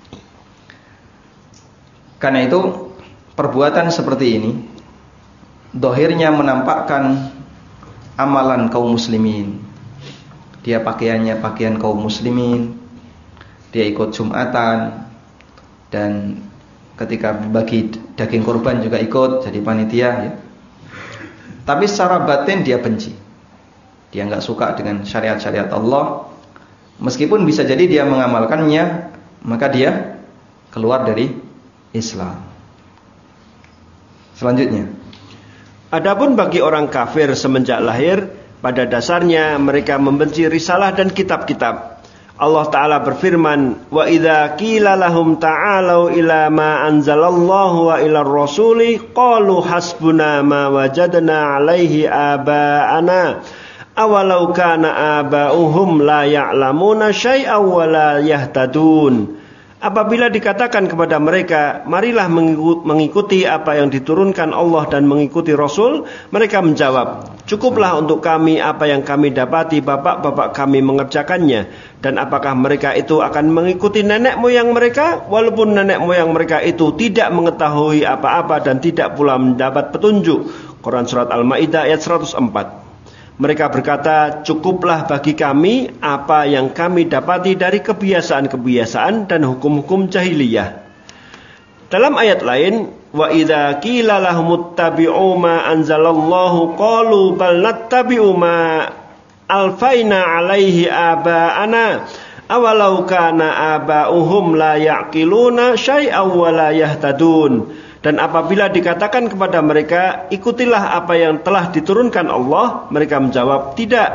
Karena itu perbuatan seperti ini dohirnya menampakkan amalan kaum muslimin. Dia pakaiannya pakaian kaum muslimin, dia ikut Jumatan, dan ketika bagi daging kurban juga ikut jadi panitia ya. Tapi secara batin dia benci. Dia nggak suka dengan syariat-syariat Allah. Meskipun bisa jadi dia mengamalkannya, maka dia keluar dari Islam. Selanjutnya, adapun bagi orang kafir semenjak lahir, pada dasarnya mereka membenci risalah dan kitab-kitab. Allah Ta'ala berfirman, wa idza qila lahum ta'alu ila ma anzalallahu wa ila rasuli qalu hasbuna ma wajadna alaihi aba'ana awalau kana aba'uhum la ya'lamuna syai'aw wa la yahtadun. Apabila dikatakan kepada mereka, marilah mengikuti apa yang diturunkan Allah dan mengikuti Rasul, mereka menjawab, cukuplah untuk kami apa yang kami dapati bapak-bapak kami mengerjakannya. Dan apakah mereka itu akan mengikuti nenek moyang mereka, walaupun nenek moyang mereka itu tidak mengetahui apa-apa dan tidak pula mendapat petunjuk. Quran Surat Al-Ma'idah ayat seratus empat. Mereka berkata, cukuplah bagi kami apa yang kami dapati dari kebiasaan-kebiasaan dan hukum-hukum jahiliyah. Dalam ayat lain, wa idza qila lahum ittabi'u ma anzalallahu qalu bal nattabi'u ma alfaina 'alaihi aba'ana awalau kana aba'uhum la ya'qiluna syai'aw wa la yahtadun. Dan apabila dikatakan kepada mereka, ikutilah apa yang telah diturunkan Allah, mereka menjawab, tidak,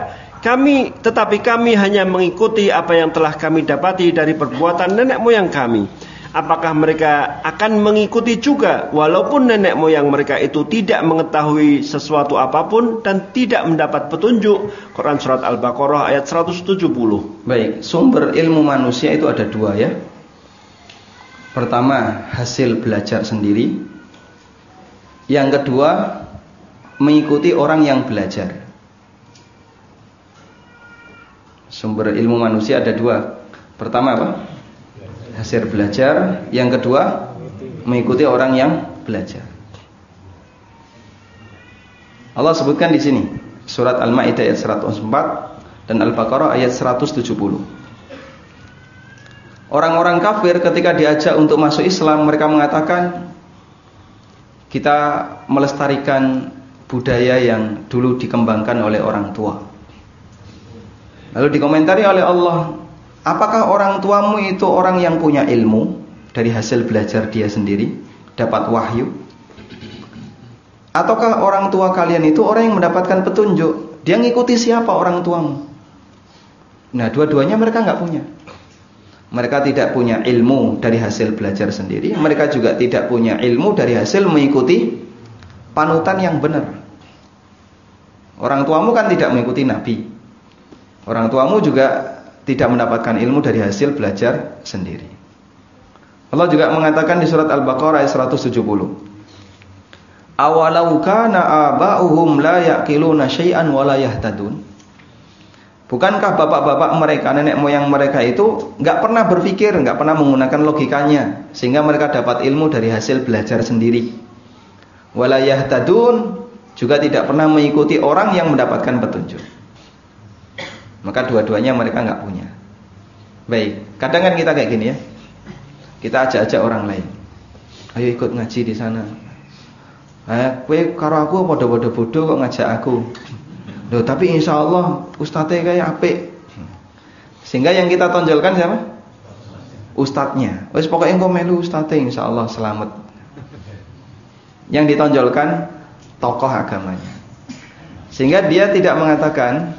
Kami, tetapi kami hanya mengikuti apa yang telah kami dapati dari perbuatan nenek moyang kami. Apakah mereka akan mengikuti juga walaupun nenek moyang mereka itu tidak mengetahui sesuatu apapun dan tidak mendapat petunjuk? Quran surat Al-Baqarah ayat seratus tujuh puluh. Baik, sumber ilmu manusia itu ada dua ya. Pertama, hasil belajar sendiri. Yang kedua, mengikuti orang yang belajar. Sumber ilmu manusia ada dua. Pertama apa? Hasil belajar. Yang kedua, mengikuti orang yang belajar. Allah sebutkan di sini surat Al-Maidah ayat seratus empat dan Al-Baqarah ayat seratus tujuh puluh. Orang-orang kafir ketika diajak untuk masuk Islam, mereka mengatakan, kita melestarikan budaya yang dulu dikembangkan oleh orang tua. Lalu dikomentari oleh Allah, apakah orang tuamu itu orang yang punya ilmu dari hasil belajar dia sendiri, dapat wahyu? Ataukah orang tua kalian itu orang yang mendapatkan petunjuk? Dia ngikuti siapa orang tuamu? Nah, dua-duanya mereka nggak punya. Mereka tidak punya ilmu dari hasil belajar sendiri. Mereka juga tidak punya ilmu dari hasil mengikuti panutan yang benar. Orang tuamu kan tidak mengikuti Nabi. Orang tuamu juga tidak mendapatkan ilmu dari hasil belajar sendiri. Allah juga mengatakan di surat Al-Baqarah ayat seratus tujuh puluh. Awalau kana aba'uhum la yaqiluna syai'an wa la yahtadun. Bukankah bapak-bapak mereka, nenek moyang mereka itu enggak pernah berpikir, enggak pernah menggunakan logikanya sehingga mereka dapat ilmu dari hasil belajar sendiri. Wa la yahtadun, juga tidak pernah mengikuti orang yang mendapatkan petunjuk. Maka dua-duanya mereka enggak punya. Baik, kadang kan kita kayak gini ya. Kita ajak-ajak orang lain. Ayo ikut ngaji di sana. Eh, kowe karo aku padha-padha bodoh kok ngajak aku. Loh, tapi insya Allah ustadznya kayak apik. Sehingga yang kita tonjolkan siapa? Ustadznya. Wes pokoknya engko melu ustadznya insya Allah selamat. Yang ditonjolkan tokoh agamanya. Sehingga dia tidak mengatakan,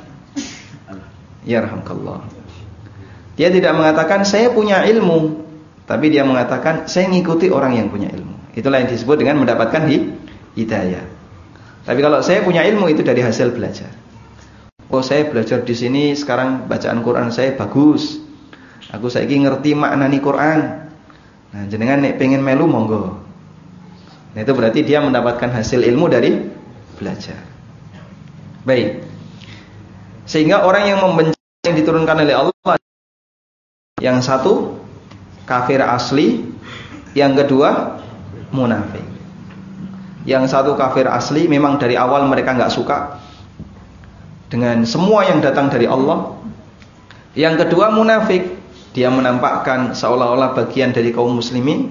ya rahmatullah. Dia tidak mengatakan saya punya ilmu, tapi dia mengatakan saya ngikuti orang yang punya ilmu. Itulah yang disebut dengan mendapatkan hidayah. Tapi kalau saya punya ilmu itu dari hasil belajar. Oh, saya belajar di sini sekarang bacaan Quran saya bagus. Aku saiki ngerti maknani Quran. Nah, jenengan nek pengen melu monggo. Nah, itu berarti dia mendapatkan hasil ilmu dari belajar. Baik. Sehingga orang yang membenci yang diturunkan oleh Allah, yang satu kafir asli, yang kedua munafik. Yang satu kafir asli, memang dari awal mereka nggak suka dengan semua yang datang dari Allah. Yang kedua munafik, dia menampakkan seolah-olah bagian dari kaum muslimin,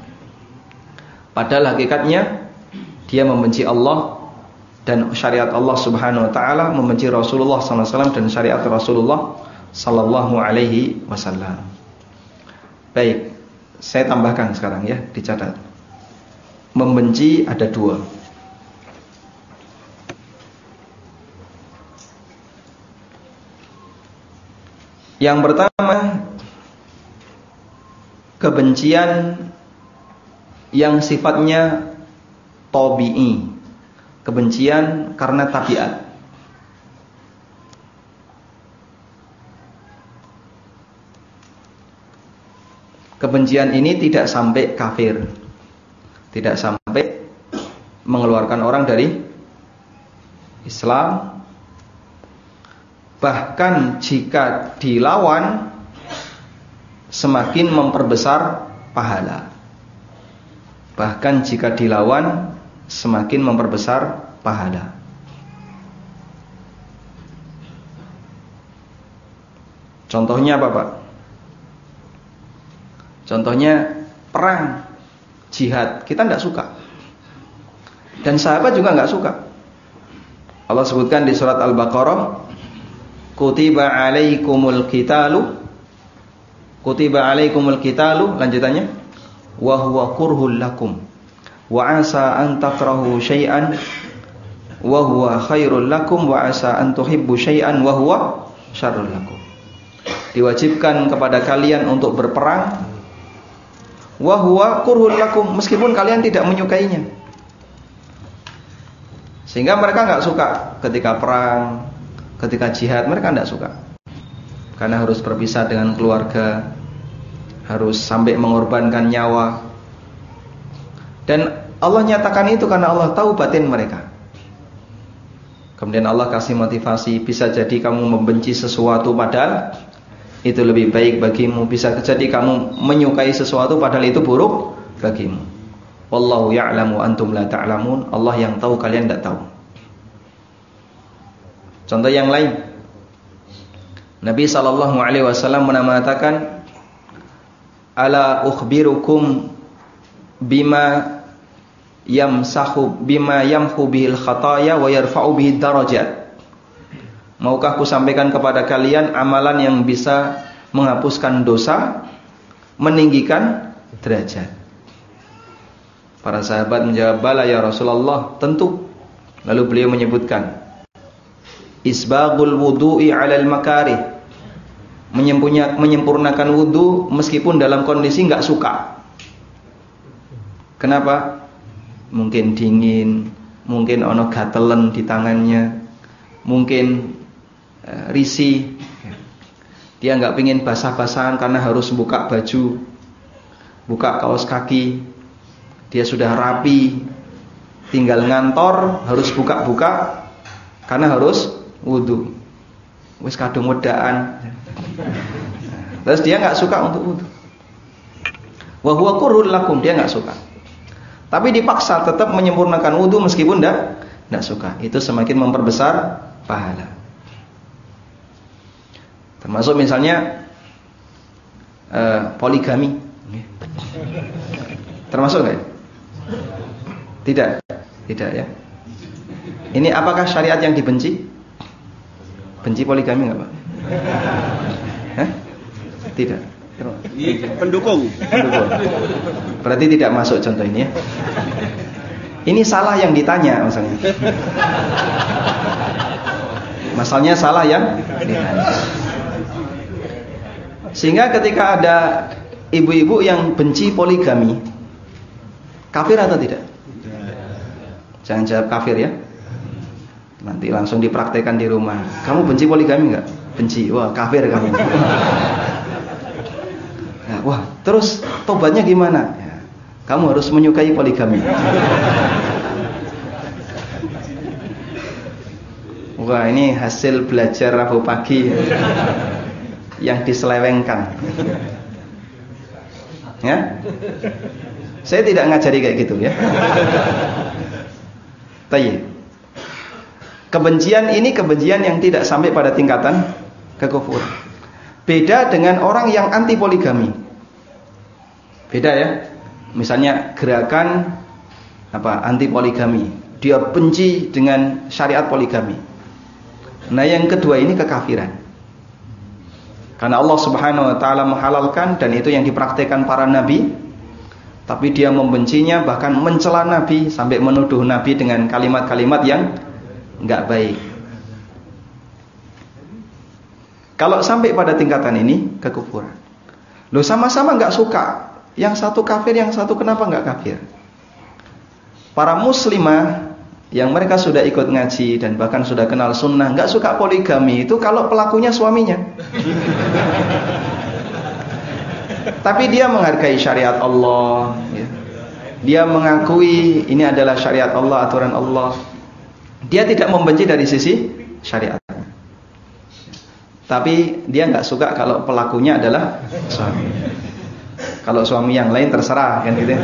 padahal hakikatnya dia membenci Allah dan syariat Allah subhanahu wa ta'ala, membenci Rasulullah sallallahu alaihi wasallam dan syariat Rasulullah sallallahu alaihi wasallam. Baik, saya tambahkan sekarang ya, dicatat. Membenci ada dua. Yang pertama, kebencian yang sifatnya tabi'i, kebencian karena tabiat. Kebencian ini tidak sampai kafir, tidak sampai mengeluarkan orang dari Islam. Bahkan jika dilawan, semakin memperbesar pahala. Bahkan jika dilawan, semakin memperbesar pahala. Contohnya apa, Pak? Contohnya perang, jihad, kita tidak suka. Dan sahabat juga tidak suka. Allah sebutkan di surat Al-Baqarah, kutiba alaikumul qitalu, kutiba alaikumul qitalu, lanjutannya, wa huwa kurhul lakum, wa asa an takrahu syai'an wa huwa khairul lakum wa asa an tuhibbu syai'an wa huwa syarrul lakum. Diwajibkan kepada kalian untuk berperang, wa huwa kurhul lakum, meskipun kalian tidak menyukainya. Sehingga mereka enggak suka ketika perang, ketika jihad, mereka enggak suka. Karena harus berpisah dengan keluarga, harus sampai mengorbankan nyawa. Dan Allah nyatakan itu karena Allah tahu batin mereka. Kemudian Allah kasih motivasi, bisa jadi kamu membenci sesuatu padahal itu lebih baik bagimu, bisa jadi kamu menyukai sesuatu padahal itu buruk bagimu. Wallahu ya'lamu antum la ta'lamun, Allah yang tahu kalian tidak tahu. Contoh yang lain, Nabi sallallahu alaihi wasallam mengatakan, ala ukhbirukum bima yamsahu bima yamhu bihil khataya wa yarfa'u bihid darajat. Maukah aku sampaikan kepada kalian amalan yang bisa menghapuskan dosa, meninggikan derajat? Para sahabat menjawab, bala ya Rasulullah, tentu. Lalu beliau menyebutkan, isbagul wudu'i 'alal makarih, menyempurnakan wudu meskipun dalam kondisi enggak suka. Kenapa? Mungkin dingin, mungkin ono gatelen di tangannya, mungkin uh, risih. Dia enggak pingin basah-basahan karena harus buka baju, buka kaos kaki. Dia sudah rapi, tinggal ngantor harus buka-buka karena harus wudu. Wis kadung wedaan. Terus dia enggak suka untuk wudu. Wa huwa kurhul lakum, dia enggak suka. Tapi dipaksa tetap menyempurnakan wudu meskipun enggak enggak suka. Itu semakin memperbesar pahala. Termasuk misalnya uh, poligami. Termasuk enggak? Tidak. Tidak ya. Ini apakah syariat yang dibenci? Benci poligami enggak, Pak? Hah? Tidak. Pendukung. Pendukung. Berarti tidak masuk contoh ini ya. Ini salah yang ditanya masalahnya. Masalahnya salah yang ditanya. Sehingga ketika ada ibu-ibu yang benci poligami, kafir atau tidak? Jangan jawab kafir ya. Nanti langsung dipraktekkan di rumah. Kamu benci poligami enggak? Benci. Wah, kafir kamu. Nah, wah, terus tobatnya gimana? Ya, kamu harus menyukai poligami. Wah, ini hasil belajar Rabu pagi yang diselewengkan. Ya? Saya tidak ngajari kayak gitu ya. Tayyib. Kebencian ini kebencian yang tidak sampai pada tingkatan kekufuran. Beda dengan orang yang anti poligami. Beda ya. Misalnya gerakan apa anti poligami, dia benci dengan syariat poligami. Nah, yang kedua ini kekafiran. Karena Allah Subhanahu wa taala menghalalkan dan itu yang dipraktikkan para nabi, tapi dia membencinya, bahkan mencela nabi sampai menuduh nabi dengan kalimat-kalimat yang enggak baik. Kalau sampai pada tingkatan ini kekufuran. Loh, sama-sama enggak suka. Yang satu kafir, yang satu kenapa enggak kafir? Para muslimah yang mereka sudah ikut ngaji dan bahkan sudah kenal sunnah, enggak suka poligami itu kalau pelakunya suaminya. Tapi dia menghargai syariat Allah ya. Dia mengakui ini adalah syariat Allah, aturan Allah. Dia tidak membenci dari sisi syariat. Tapi dia nggak suka kalau pelakunya adalah suami. Kalau suami yang lain terserah kan gitu.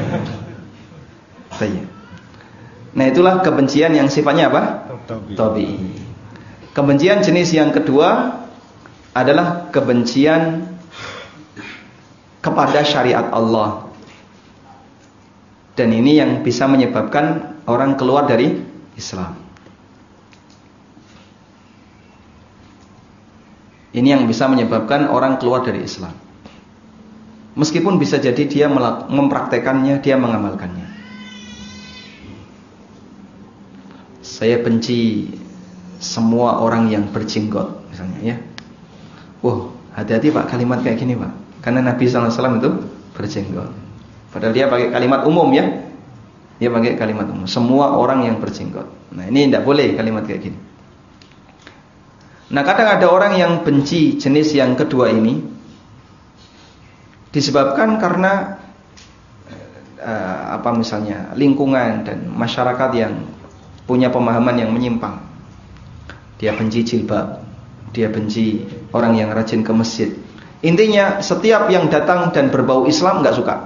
Nah, itulah kebencian yang sifatnya apa? Tabii. Kebencian jenis yang kedua adalah kebencian kepada syariat Allah. Dan ini yang bisa menyebabkan orang keluar dari Islam. Ini yang bisa menyebabkan orang keluar dari Islam. Meskipun bisa jadi dia mempraktekannya, dia mengamalkannya. saya benci semua orang yang berjenggot misalnya ya. Wah, hati-hati Pak kalimat kayak gini Pak. Karena Nabi sallallahu alaihi wasallam itu berjenggot. Padahal dia pakai kalimat umum ya. Dia pakai kalimat umum. Semua orang yang berjenggot. Nah, ini tidak boleh kalimat kayak gini. Nah, kadang ada orang yang benci jenis yang kedua ini disebabkan karena uh, apa misalnya lingkungan dan masyarakat yang punya pemahaman yang menyimpang. Dia benci jilbab, dia benci orang yang rajin ke masjid. Intinya setiap yang datang dan berbau Islam nggak suka.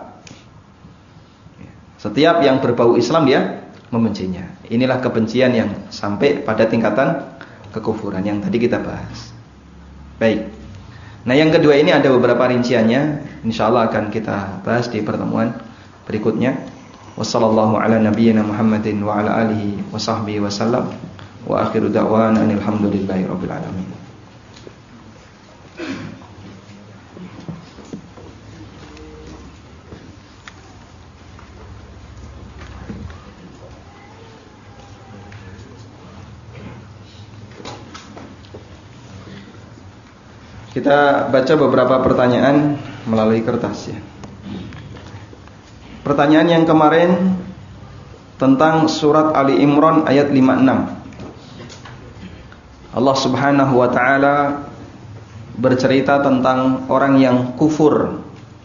Setiap yang berbau Islam dia membencinya. Inilah kebencian yang sampai pada tingkatan kekufuran yang tadi kita bahas. Baik. Nah, yang kedua ini ada beberapa rinciannya. Insyaallah akan kita bahas di pertemuan berikutnya. Wassallallahu ala nabiyyina Muhammadin wa ala alihi wa sahbihi wasallam. Wa akhiru da'wana alhamdulillahi rabbil alamin. Kita baca beberapa pertanyaan melalui kertas ya. Pertanyaan yang kemarin tentang surat Ali Imran ayat lima puluh enam. Allah Subhanahu wa taala bercerita tentang orang yang kufur.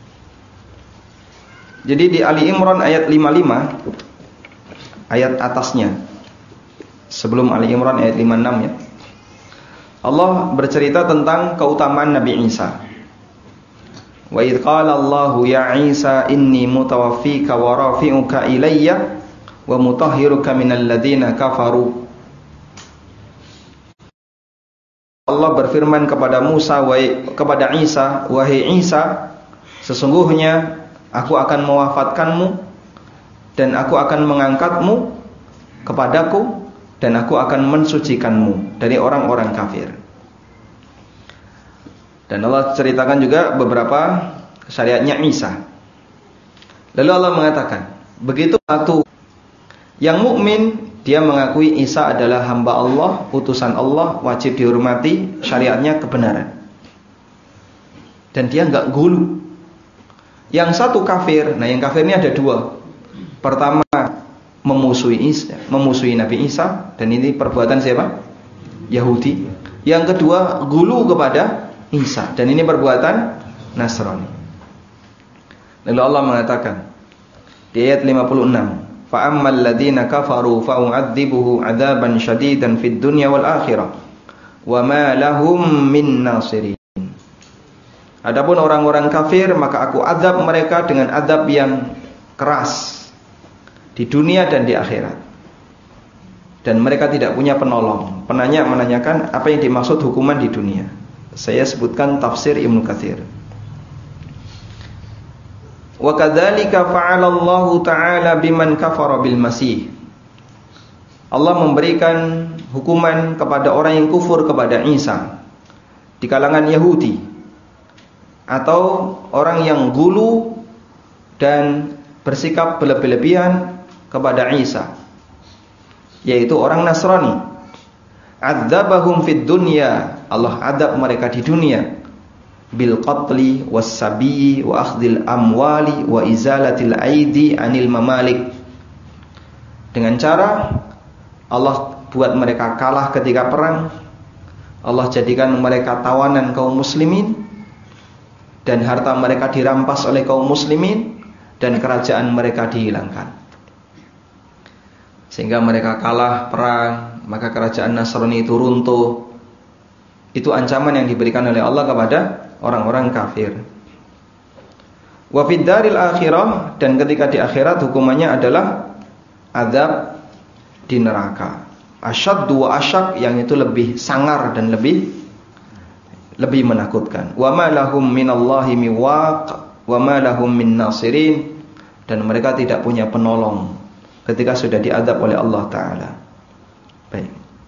Jadi di Ali Imran ayat lima puluh lima, ayat atasnya, sebelum Ali Imran ayat lima puluh enam ya, Allah bercerita tentang keutamaan Nabi Isa. Wa idz qala Allahu ya Isa inni mutawaffika wa rafi'uka ilayya wa mutahhiruka minal ladzina kafaru. Allah berfirman kepada Musa, wahai kepada Isa, wahai Isa, sesungguhnya aku akan mewafatkanmu dan aku akan mengangkatmu kepadaku dan aku akan mensucikanmu dari orang-orang kafir. Dan Allah ceritakan juga beberapa syariatnya Isa. Lalu Allah mengatakan, begitu satu yang mukmin, dia mengakui Isa adalah hamba Allah, utusan Allah, wajib dihormati, syariatnya kebenaran. Dan dia enggak gulu. Yang satu kafir, nah yang kafir ini ada dua. Pertama, memusuhi Isa, memusuhi Nabi Isa, dan ini perbuatan siapa? Yahudi. Yang kedua, gulu kepada Isa, dan ini perbuatan Nasrani. Lalu Allah mengatakan di ayat lima puluh enam, fa ammal ladzina kafaru fa u'adzibuhu 'adzaban syadidan fid dunya wal akhirah wa ma lahum min nasirin. Adapun orang-orang kafir, maka aku azab mereka dengan azab yang keras di dunia dan di akhirat. Dan mereka tidak punya penolong. Penanya menanyakan apa yang dimaksud hukuman di dunia. Saya sebutkan tafsir Ibnu Katsir. Wa kadzalika fa'ala Allah Ta'ala biman kafara bil Masih. Allah memberikan hukuman kepada orang yang kufur kepada Isa di kalangan Yahudi, atau orang yang gulu dan bersikap berlebih-lebihan kepada Isa, yaitu orang Nasrani. Adzabahum fid dunya, Allah adab mereka di dunia, bil qatli was sabiyi wa akhdil amwali wa izalatil aidi anil mamalik. Dengan cara Allah buat mereka kalah ketika perang, Allah jadikan mereka tawanan kaum muslimin, dan harta mereka dirampas oleh kaum muslimin, dan kerajaan mereka dihilangkan. Sehingga mereka kalah perang, maka kerajaan Nasrani itu runtuh. Itu ancaman yang diberikan oleh Allah kepada orang-orang kafir. Wa fid daril akhirah, dan ketika di akhirat hukumannya adalah azab di neraka. Asyaddu wa asyak, yang itu lebih sangar dan lebih lebih menakutkan. Wa ma lahum minallahi miwaq wa ma lahum min nasirin, dan mereka tidak punya penolong ketika sudah diadab oleh Allah Ta'ala. Baik.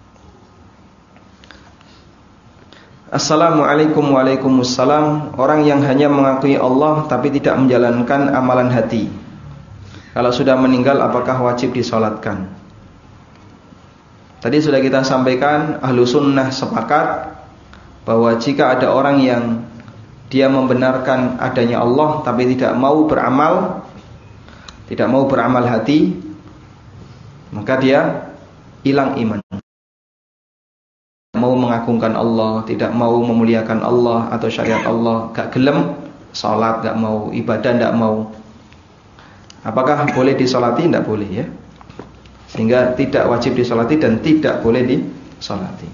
Assalamualaikum waalaikumsalam. Orang yang hanya mengakui Allah tapi tidak menjalankan amalan hati, kalau sudah meninggal apakah wajib disolatkan? Tadi sudah kita sampaikan, ahlu sunnah sepakat bahwa jika ada orang yang dia membenarkan adanya Allah tapi tidak mau beramal, tidak mau beramal hati, maka dia hilang iman. Tidak mau mengagungkan Allah, tidak mau memuliakan Allah atau syariat Allah, gak gelem salat, gak mau ibadah, gak mau. Apakah boleh disolati? Tidak boleh ya. Sehingga tidak wajib disolati dan tidak boleh disolati.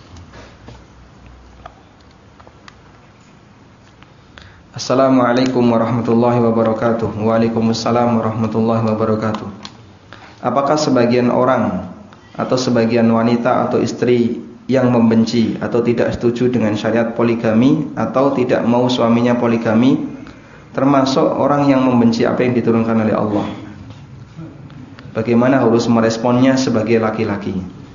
Assalamualaikum warahmatullahi wabarakatuh. Waalaikumsalam warahmatullahi wabarakatuh. Apakah sebagian orang atau sebagian wanita atau istri yang membenci atau tidak setuju dengan syariat poligami atau tidak mau suaminya poligami termasuk orang yang membenci apa yang diturunkan oleh Allah? Bagaimana harus meresponnya sebagai laki-laki?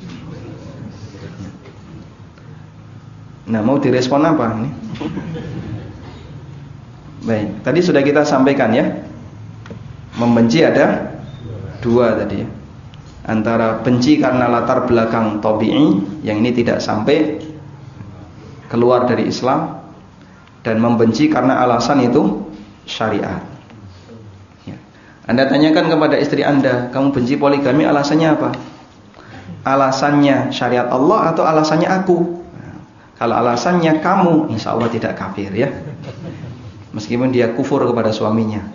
Nah, mau direspon apa ini? Baik, tadi sudah kita sampaikan ya. Membenci ada dua tadi ya. Antara benci karena latar belakang tabi'i, yang ini tidak sampai keluar dari Islam, dan membenci karena alasan itu syariat. Anda tanyakan kepada istri Anda, kamu benci poligami alasannya apa? Alasannya syariat Allah atau alasannya aku? Nah, kalau alasannya kamu, insya Allah tidak kafir ya. Meskipun dia kufur kepada suaminya.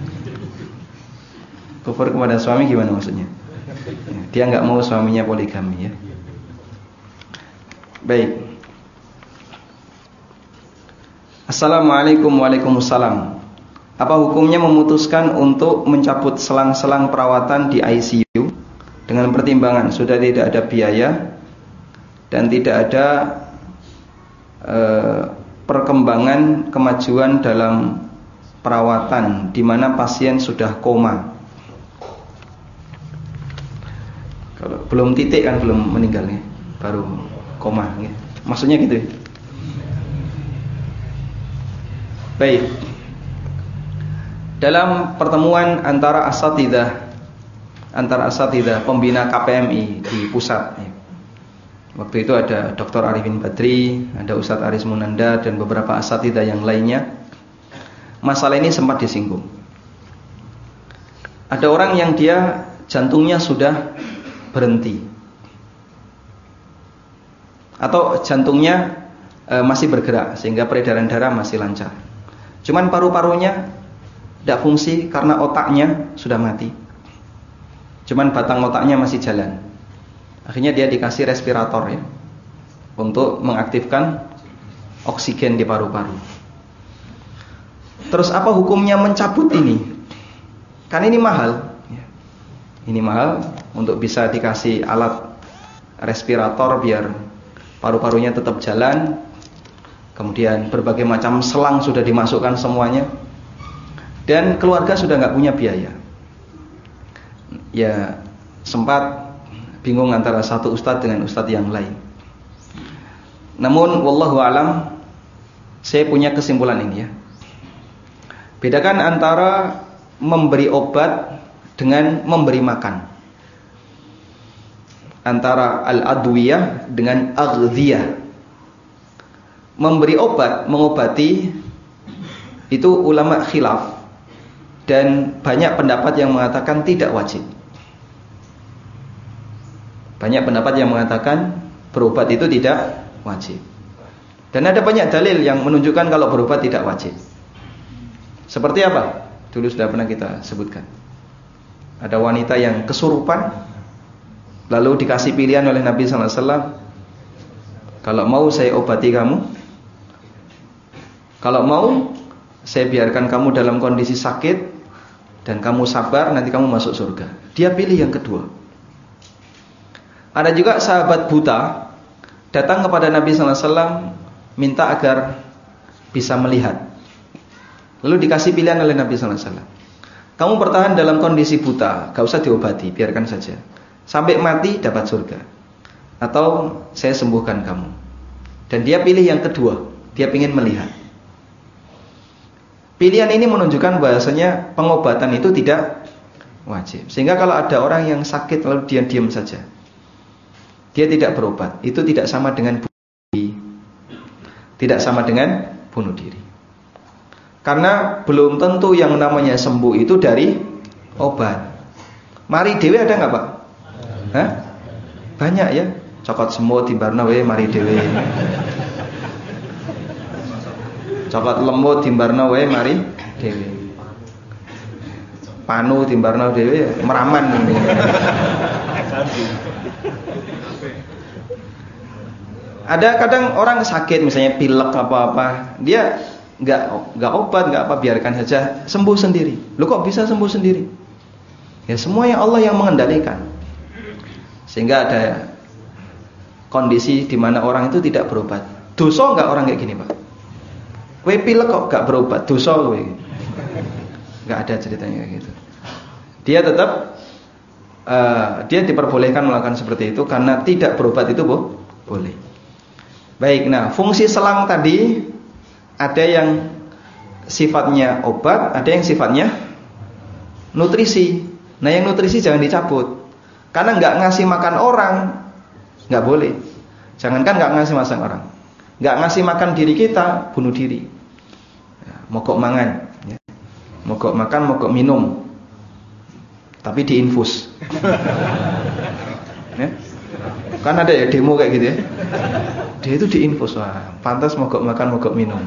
Kufur kepada suami gimana maksudnya? Dia nggak mau suaminya poligami ya. Baik. Assalamualaikum waalaikumsalam. Apa hukumnya memutuskan untuk mencabut selang-selang perawatan di I C U dengan pertimbangan sudah tidak ada biaya dan tidak ada eh, perkembangan kemajuan dalam perawatan di mana pasien sudah koma? Kalau belum titik kan belum meninggal ya, baru koma ya. Maksudnya gitu ya. Baik. Dalam pertemuan antara asatidzah antara asatidzah pembina K P M I di pusat ya. Waktu itu ada Doktor Arifin Badri, ada Ustadz Aris Munanda dan beberapa asatidzah yang lainnya. Masalah ini sempat disinggung. Ada orang yang dia jantungnya sudah berhenti atau jantungnya e, masih bergerak sehingga peredaran darah masih lancar. Cuman paru-parunya tidak fungsi karena otaknya sudah mati. Cuman batang otaknya masih jalan. Akhirnya dia dikasih respirator ya, untuk mengaktifkan oksigen di paru-paru. Terus apa hukumnya mencabut ini? Kan ini mahal. Ini mahal untuk bisa dikasih alat respirator biar paru-parunya tetap jalan. Kemudian berbagai macam selang sudah dimasukkan semuanya. Dan keluarga sudah nggak punya biaya. Ya sempat bingung antara satu ustadz dengan ustadz yang lain. Namun wallahu alam, saya punya kesimpulan ini ya. Bedakan antara memberi obat dengan memberi makan. Antara al-adwiyah dengan aghdhiyah. Memberi obat, mengobati, itu ulama khilaf. Dan banyak pendapat yang mengatakan tidak wajib. Banyak pendapat yang mengatakan berobat itu tidak wajib. Dan ada banyak dalil yang menunjukkan kalau berobat tidak wajib. Seperti apa? Dulu sudah pernah kita sebutkan. Ada wanita yang kesurupan, lalu dikasih pilihan oleh Nabi sallallahu alaihi wasallam, kalau mau saya obati kamu, kalau mau saya biarkan kamu dalam kondisi sakit dan kamu sabar, nanti kamu masuk surga. Dia pilih yang kedua. Ada juga sahabat buta datang kepada Nabi sallallahu alaihi wasallam minta agar bisa melihat. Lalu dikasih pilihan oleh Nabi sallallahu alaihi wasallam. Kamu bertahan dalam kondisi buta, gak usah diobati, biarkan saja. Sampai mati dapat surga. Atau saya sembuhkan kamu. Dan dia pilih yang kedua, dia ingin melihat. Pilihan ini menunjukkan bahasanya pengobatan itu tidak wajib. Sehingga kalau ada orang yang sakit lalu dia diam saja, dia tidak berobat, itu tidak sama dengan bunuh diri. Tidak sama dengan bunuh diri. Karena belum tentu yang namanya sembuh itu dari obat. Mari dewe ada nggak Pak? Hah? Banyak ya. Cokot semut timbarna we mari dewe. Cokot lemut timbarna we mari dewe. Panu timbarna dewe meraman. Ada kadang orang sakit misalnya pilek apa-apa, dia nggak nggak obat nggak apa, biarkan saja sembuh sendiri. Lu kok bisa sembuh sendiri? Ya semua yang Allah yang mengendalikan. Sehingga ada kondisi di mana orang itu tidak berobat. Dosa nggak orang kayak gini Pak? Kowe pilek kok nggak berobat, dosa kowe. Nggak ada ceritanya kayak gitu. Dia tetap uh, dia diperbolehkan melakukan seperti itu karena tidak berobat itu boh, boleh. Baik, nah fungsi selang tadi ada yang sifatnya obat, ada yang sifatnya nutrisi. Nah yang nutrisi jangan dicabut, karena nggak ngasih makan orang nggak boleh. Jangankan nggak ngasih makan orang, nggak ngasih makan diri kita, bunuh diri. Mogok mangan, ya. Mogok makan, mogok minum, tapi diinfus. Ya. Kan ada ya demo kayak gitu ya. Dia itu diinfus, wah, pantas mogok makan, mogok minum.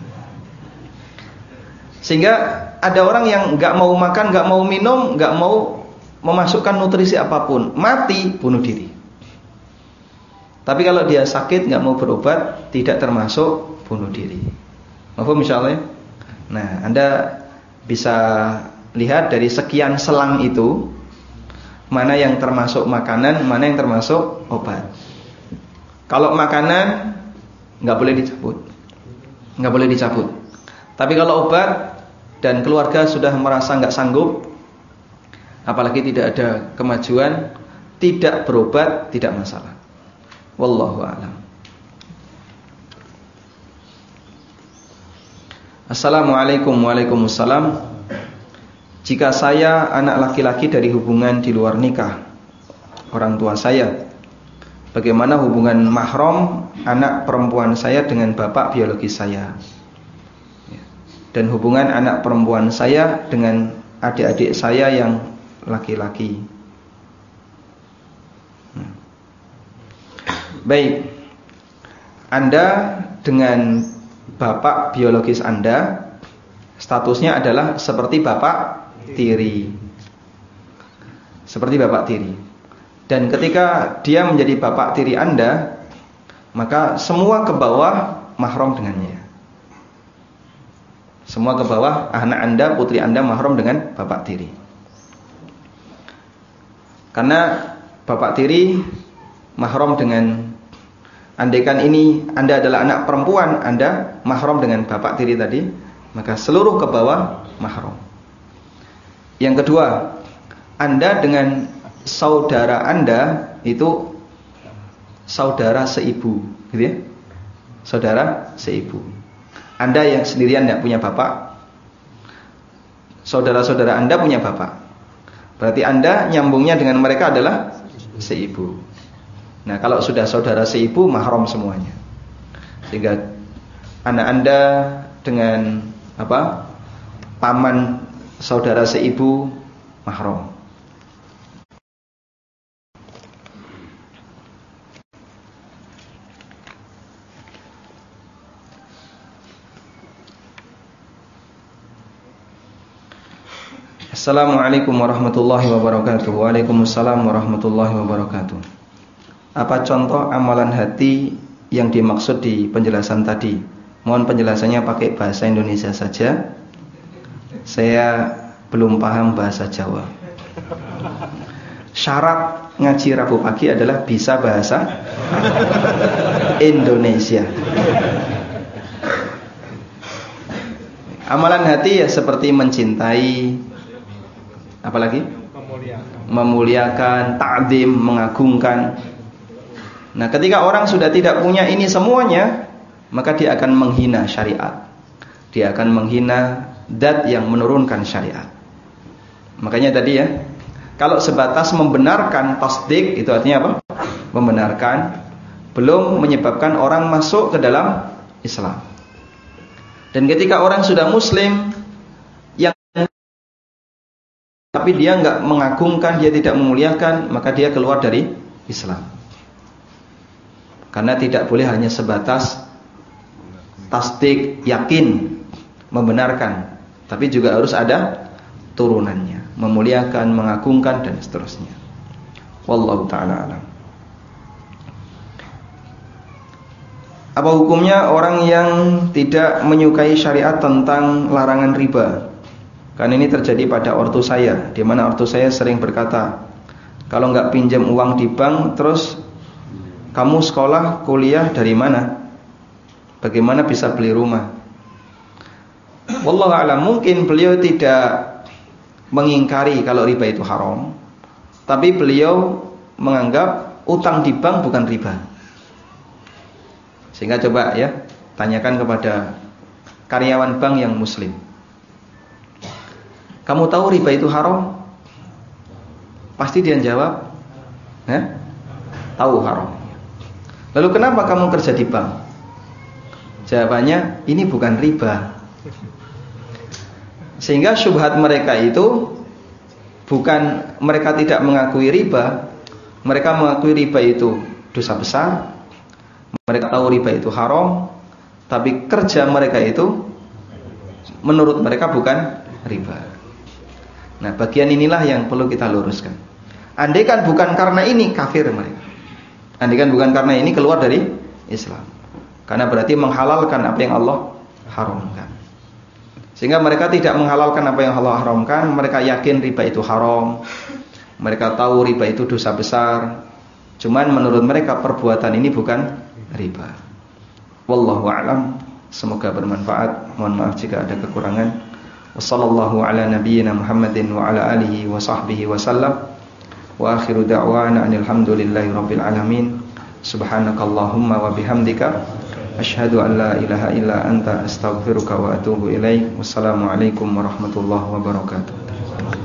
Sehingga ada orang yang nggak mau makan, nggak mau minum, nggak mau memasukkan nutrisi apapun, mati bunuh diri. Tapi kalau dia sakit nggak mau berobat, tidak termasuk bunuh diri. Mahfum insyaallah ya. Nah, Anda bisa lihat dari sekian selang itu, mana yang termasuk makanan, mana yang termasuk obat. Kalau makanan nggak boleh dicabut, nggak boleh dicabut. Tapi kalau obat dan keluarga sudah merasa nggak sanggup, apalagi tidak ada kemajuan, tidak berobat tidak masalah. Wallahu a'lam. Assalamualaikum waalaikumsalam. Jika saya anak laki-laki dari hubungan di luar nikah orang tua saya, bagaimana hubungan mahram anak perempuan saya dengan bapak biologis saya? Dan hubungan anak perempuan saya dengan adik-adik saya yang laki-laki. Hmm. Baik, Anda dengan bapak biologis Anda statusnya adalah seperti bapak tiri, seperti bapak tiri. Dan ketika dia menjadi bapak tiri Anda, maka semua ke bawah mahram dengannya. Semua ke bawah, anak Anda, putri Anda mahram dengan bapak tiri. Karena bapak tiri mahram dengan, andaikan ini Anda adalah anak perempuan, Anda mahram dengan bapak tiri tadi, maka seluruh ke bawah mahram. Yang kedua, Anda dengan saudara Anda itu saudara seibu, gitu ya? Saudara seibu. Anda yang sendirian tidak punya bapak, saudara-saudara Anda punya bapak. Berarti Anda nyambungnya dengan mereka adalah seibu. Nah, kalau sudah saudara seibu, mahram semuanya. Sehingga anak Anda dengan apa? Paman saudara seibu mahram. Assalamualaikum warahmatullahi wabarakatuh. Waalaikumsalam warahmatullahi wabarakatuh. Apa contoh amalan hati yang dimaksud di penjelasan tadi? Mohon penjelasannya pakai bahasa Indonesia saja. Saya belum paham bahasa Jawa. Syarat ngaji Rabu pagi adalah bisa bahasa Indonesia. Amalan hati ya seperti mencintai, apalagi memuliakan, memuliakan, ta'zim, mengagungkan. Nah, ketika orang sudah tidak punya ini semuanya, maka dia akan menghina syariat. Dia akan menghina zat yang menurunkan syariat. Makanya tadi ya, kalau sebatas membenarkan tasdik itu artinya apa? membenarkan, belum menyebabkan orang masuk ke dalam Islam. Dan ketika orang sudah muslim yang tapi dia enggak mengagungkan, dia tidak memuliakan, maka dia keluar dari Islam. Karena tidak boleh hanya sebatas tasdik, yakin, membenarkan, tapi juga harus ada turunannya, memuliakan, mengagungkan dan seterusnya. Wallahu ta'ala alam. Apa hukumnya orang yang tidak menyukai syariat tentang larangan riba? Karena ini terjadi pada ortu saya, di mana ortu saya sering berkata, kalau nggak pinjam uang di bank, terus kamu sekolah, kuliah dari mana? Bagaimana bisa beli rumah? Wallahu a'lam, mungkin beliau tidak mengingkari kalau riba itu haram, tapi beliau menganggap utang di bank bukan riba. Sehingga coba ya, tanyakan kepada karyawan bank yang muslim, kamu tahu riba itu haram? Pasti dia jawab, eh? tahu haram. Lalu kenapa kamu kerja di bank? Jawabannya, ini bukan riba. Sehingga syubhat mereka itu bukan mereka tidak mengakui riba, mereka mengakui riba itu dosa besar, mereka tahu riba itu haram, tapi kerja mereka itu menurut mereka bukan riba. Nah, bagian inilah yang perlu kita luruskan. Andaikan bukan karena ini, kafir mereka. Andaikan bukan karena ini, keluar dari Islam. Karena berarti menghalalkan apa yang Allah haramkan. Sehingga mereka tidak menghalalkan apa yang Allah haramkan. Mereka yakin riba itu haram, mereka tahu riba itu dosa besar, cuman menurut mereka perbuatan ini bukan riba. Wallahu a'lam. Semoga bermanfaat. Mohon maaf jika ada kekurangan. Wassallallahu ala nabiyyina Muhammadin wa ala alihi wa sahbihi wa sallam. Wa akhiru da'wana alhamdulillahi rabbil alamin. Subhanakallahumma wa bihamdika asyhadu an la ilaha illa anta astaghfiruka wa atubu ilaik. Wassalamualaikum warahmatullahi wabarakatuh.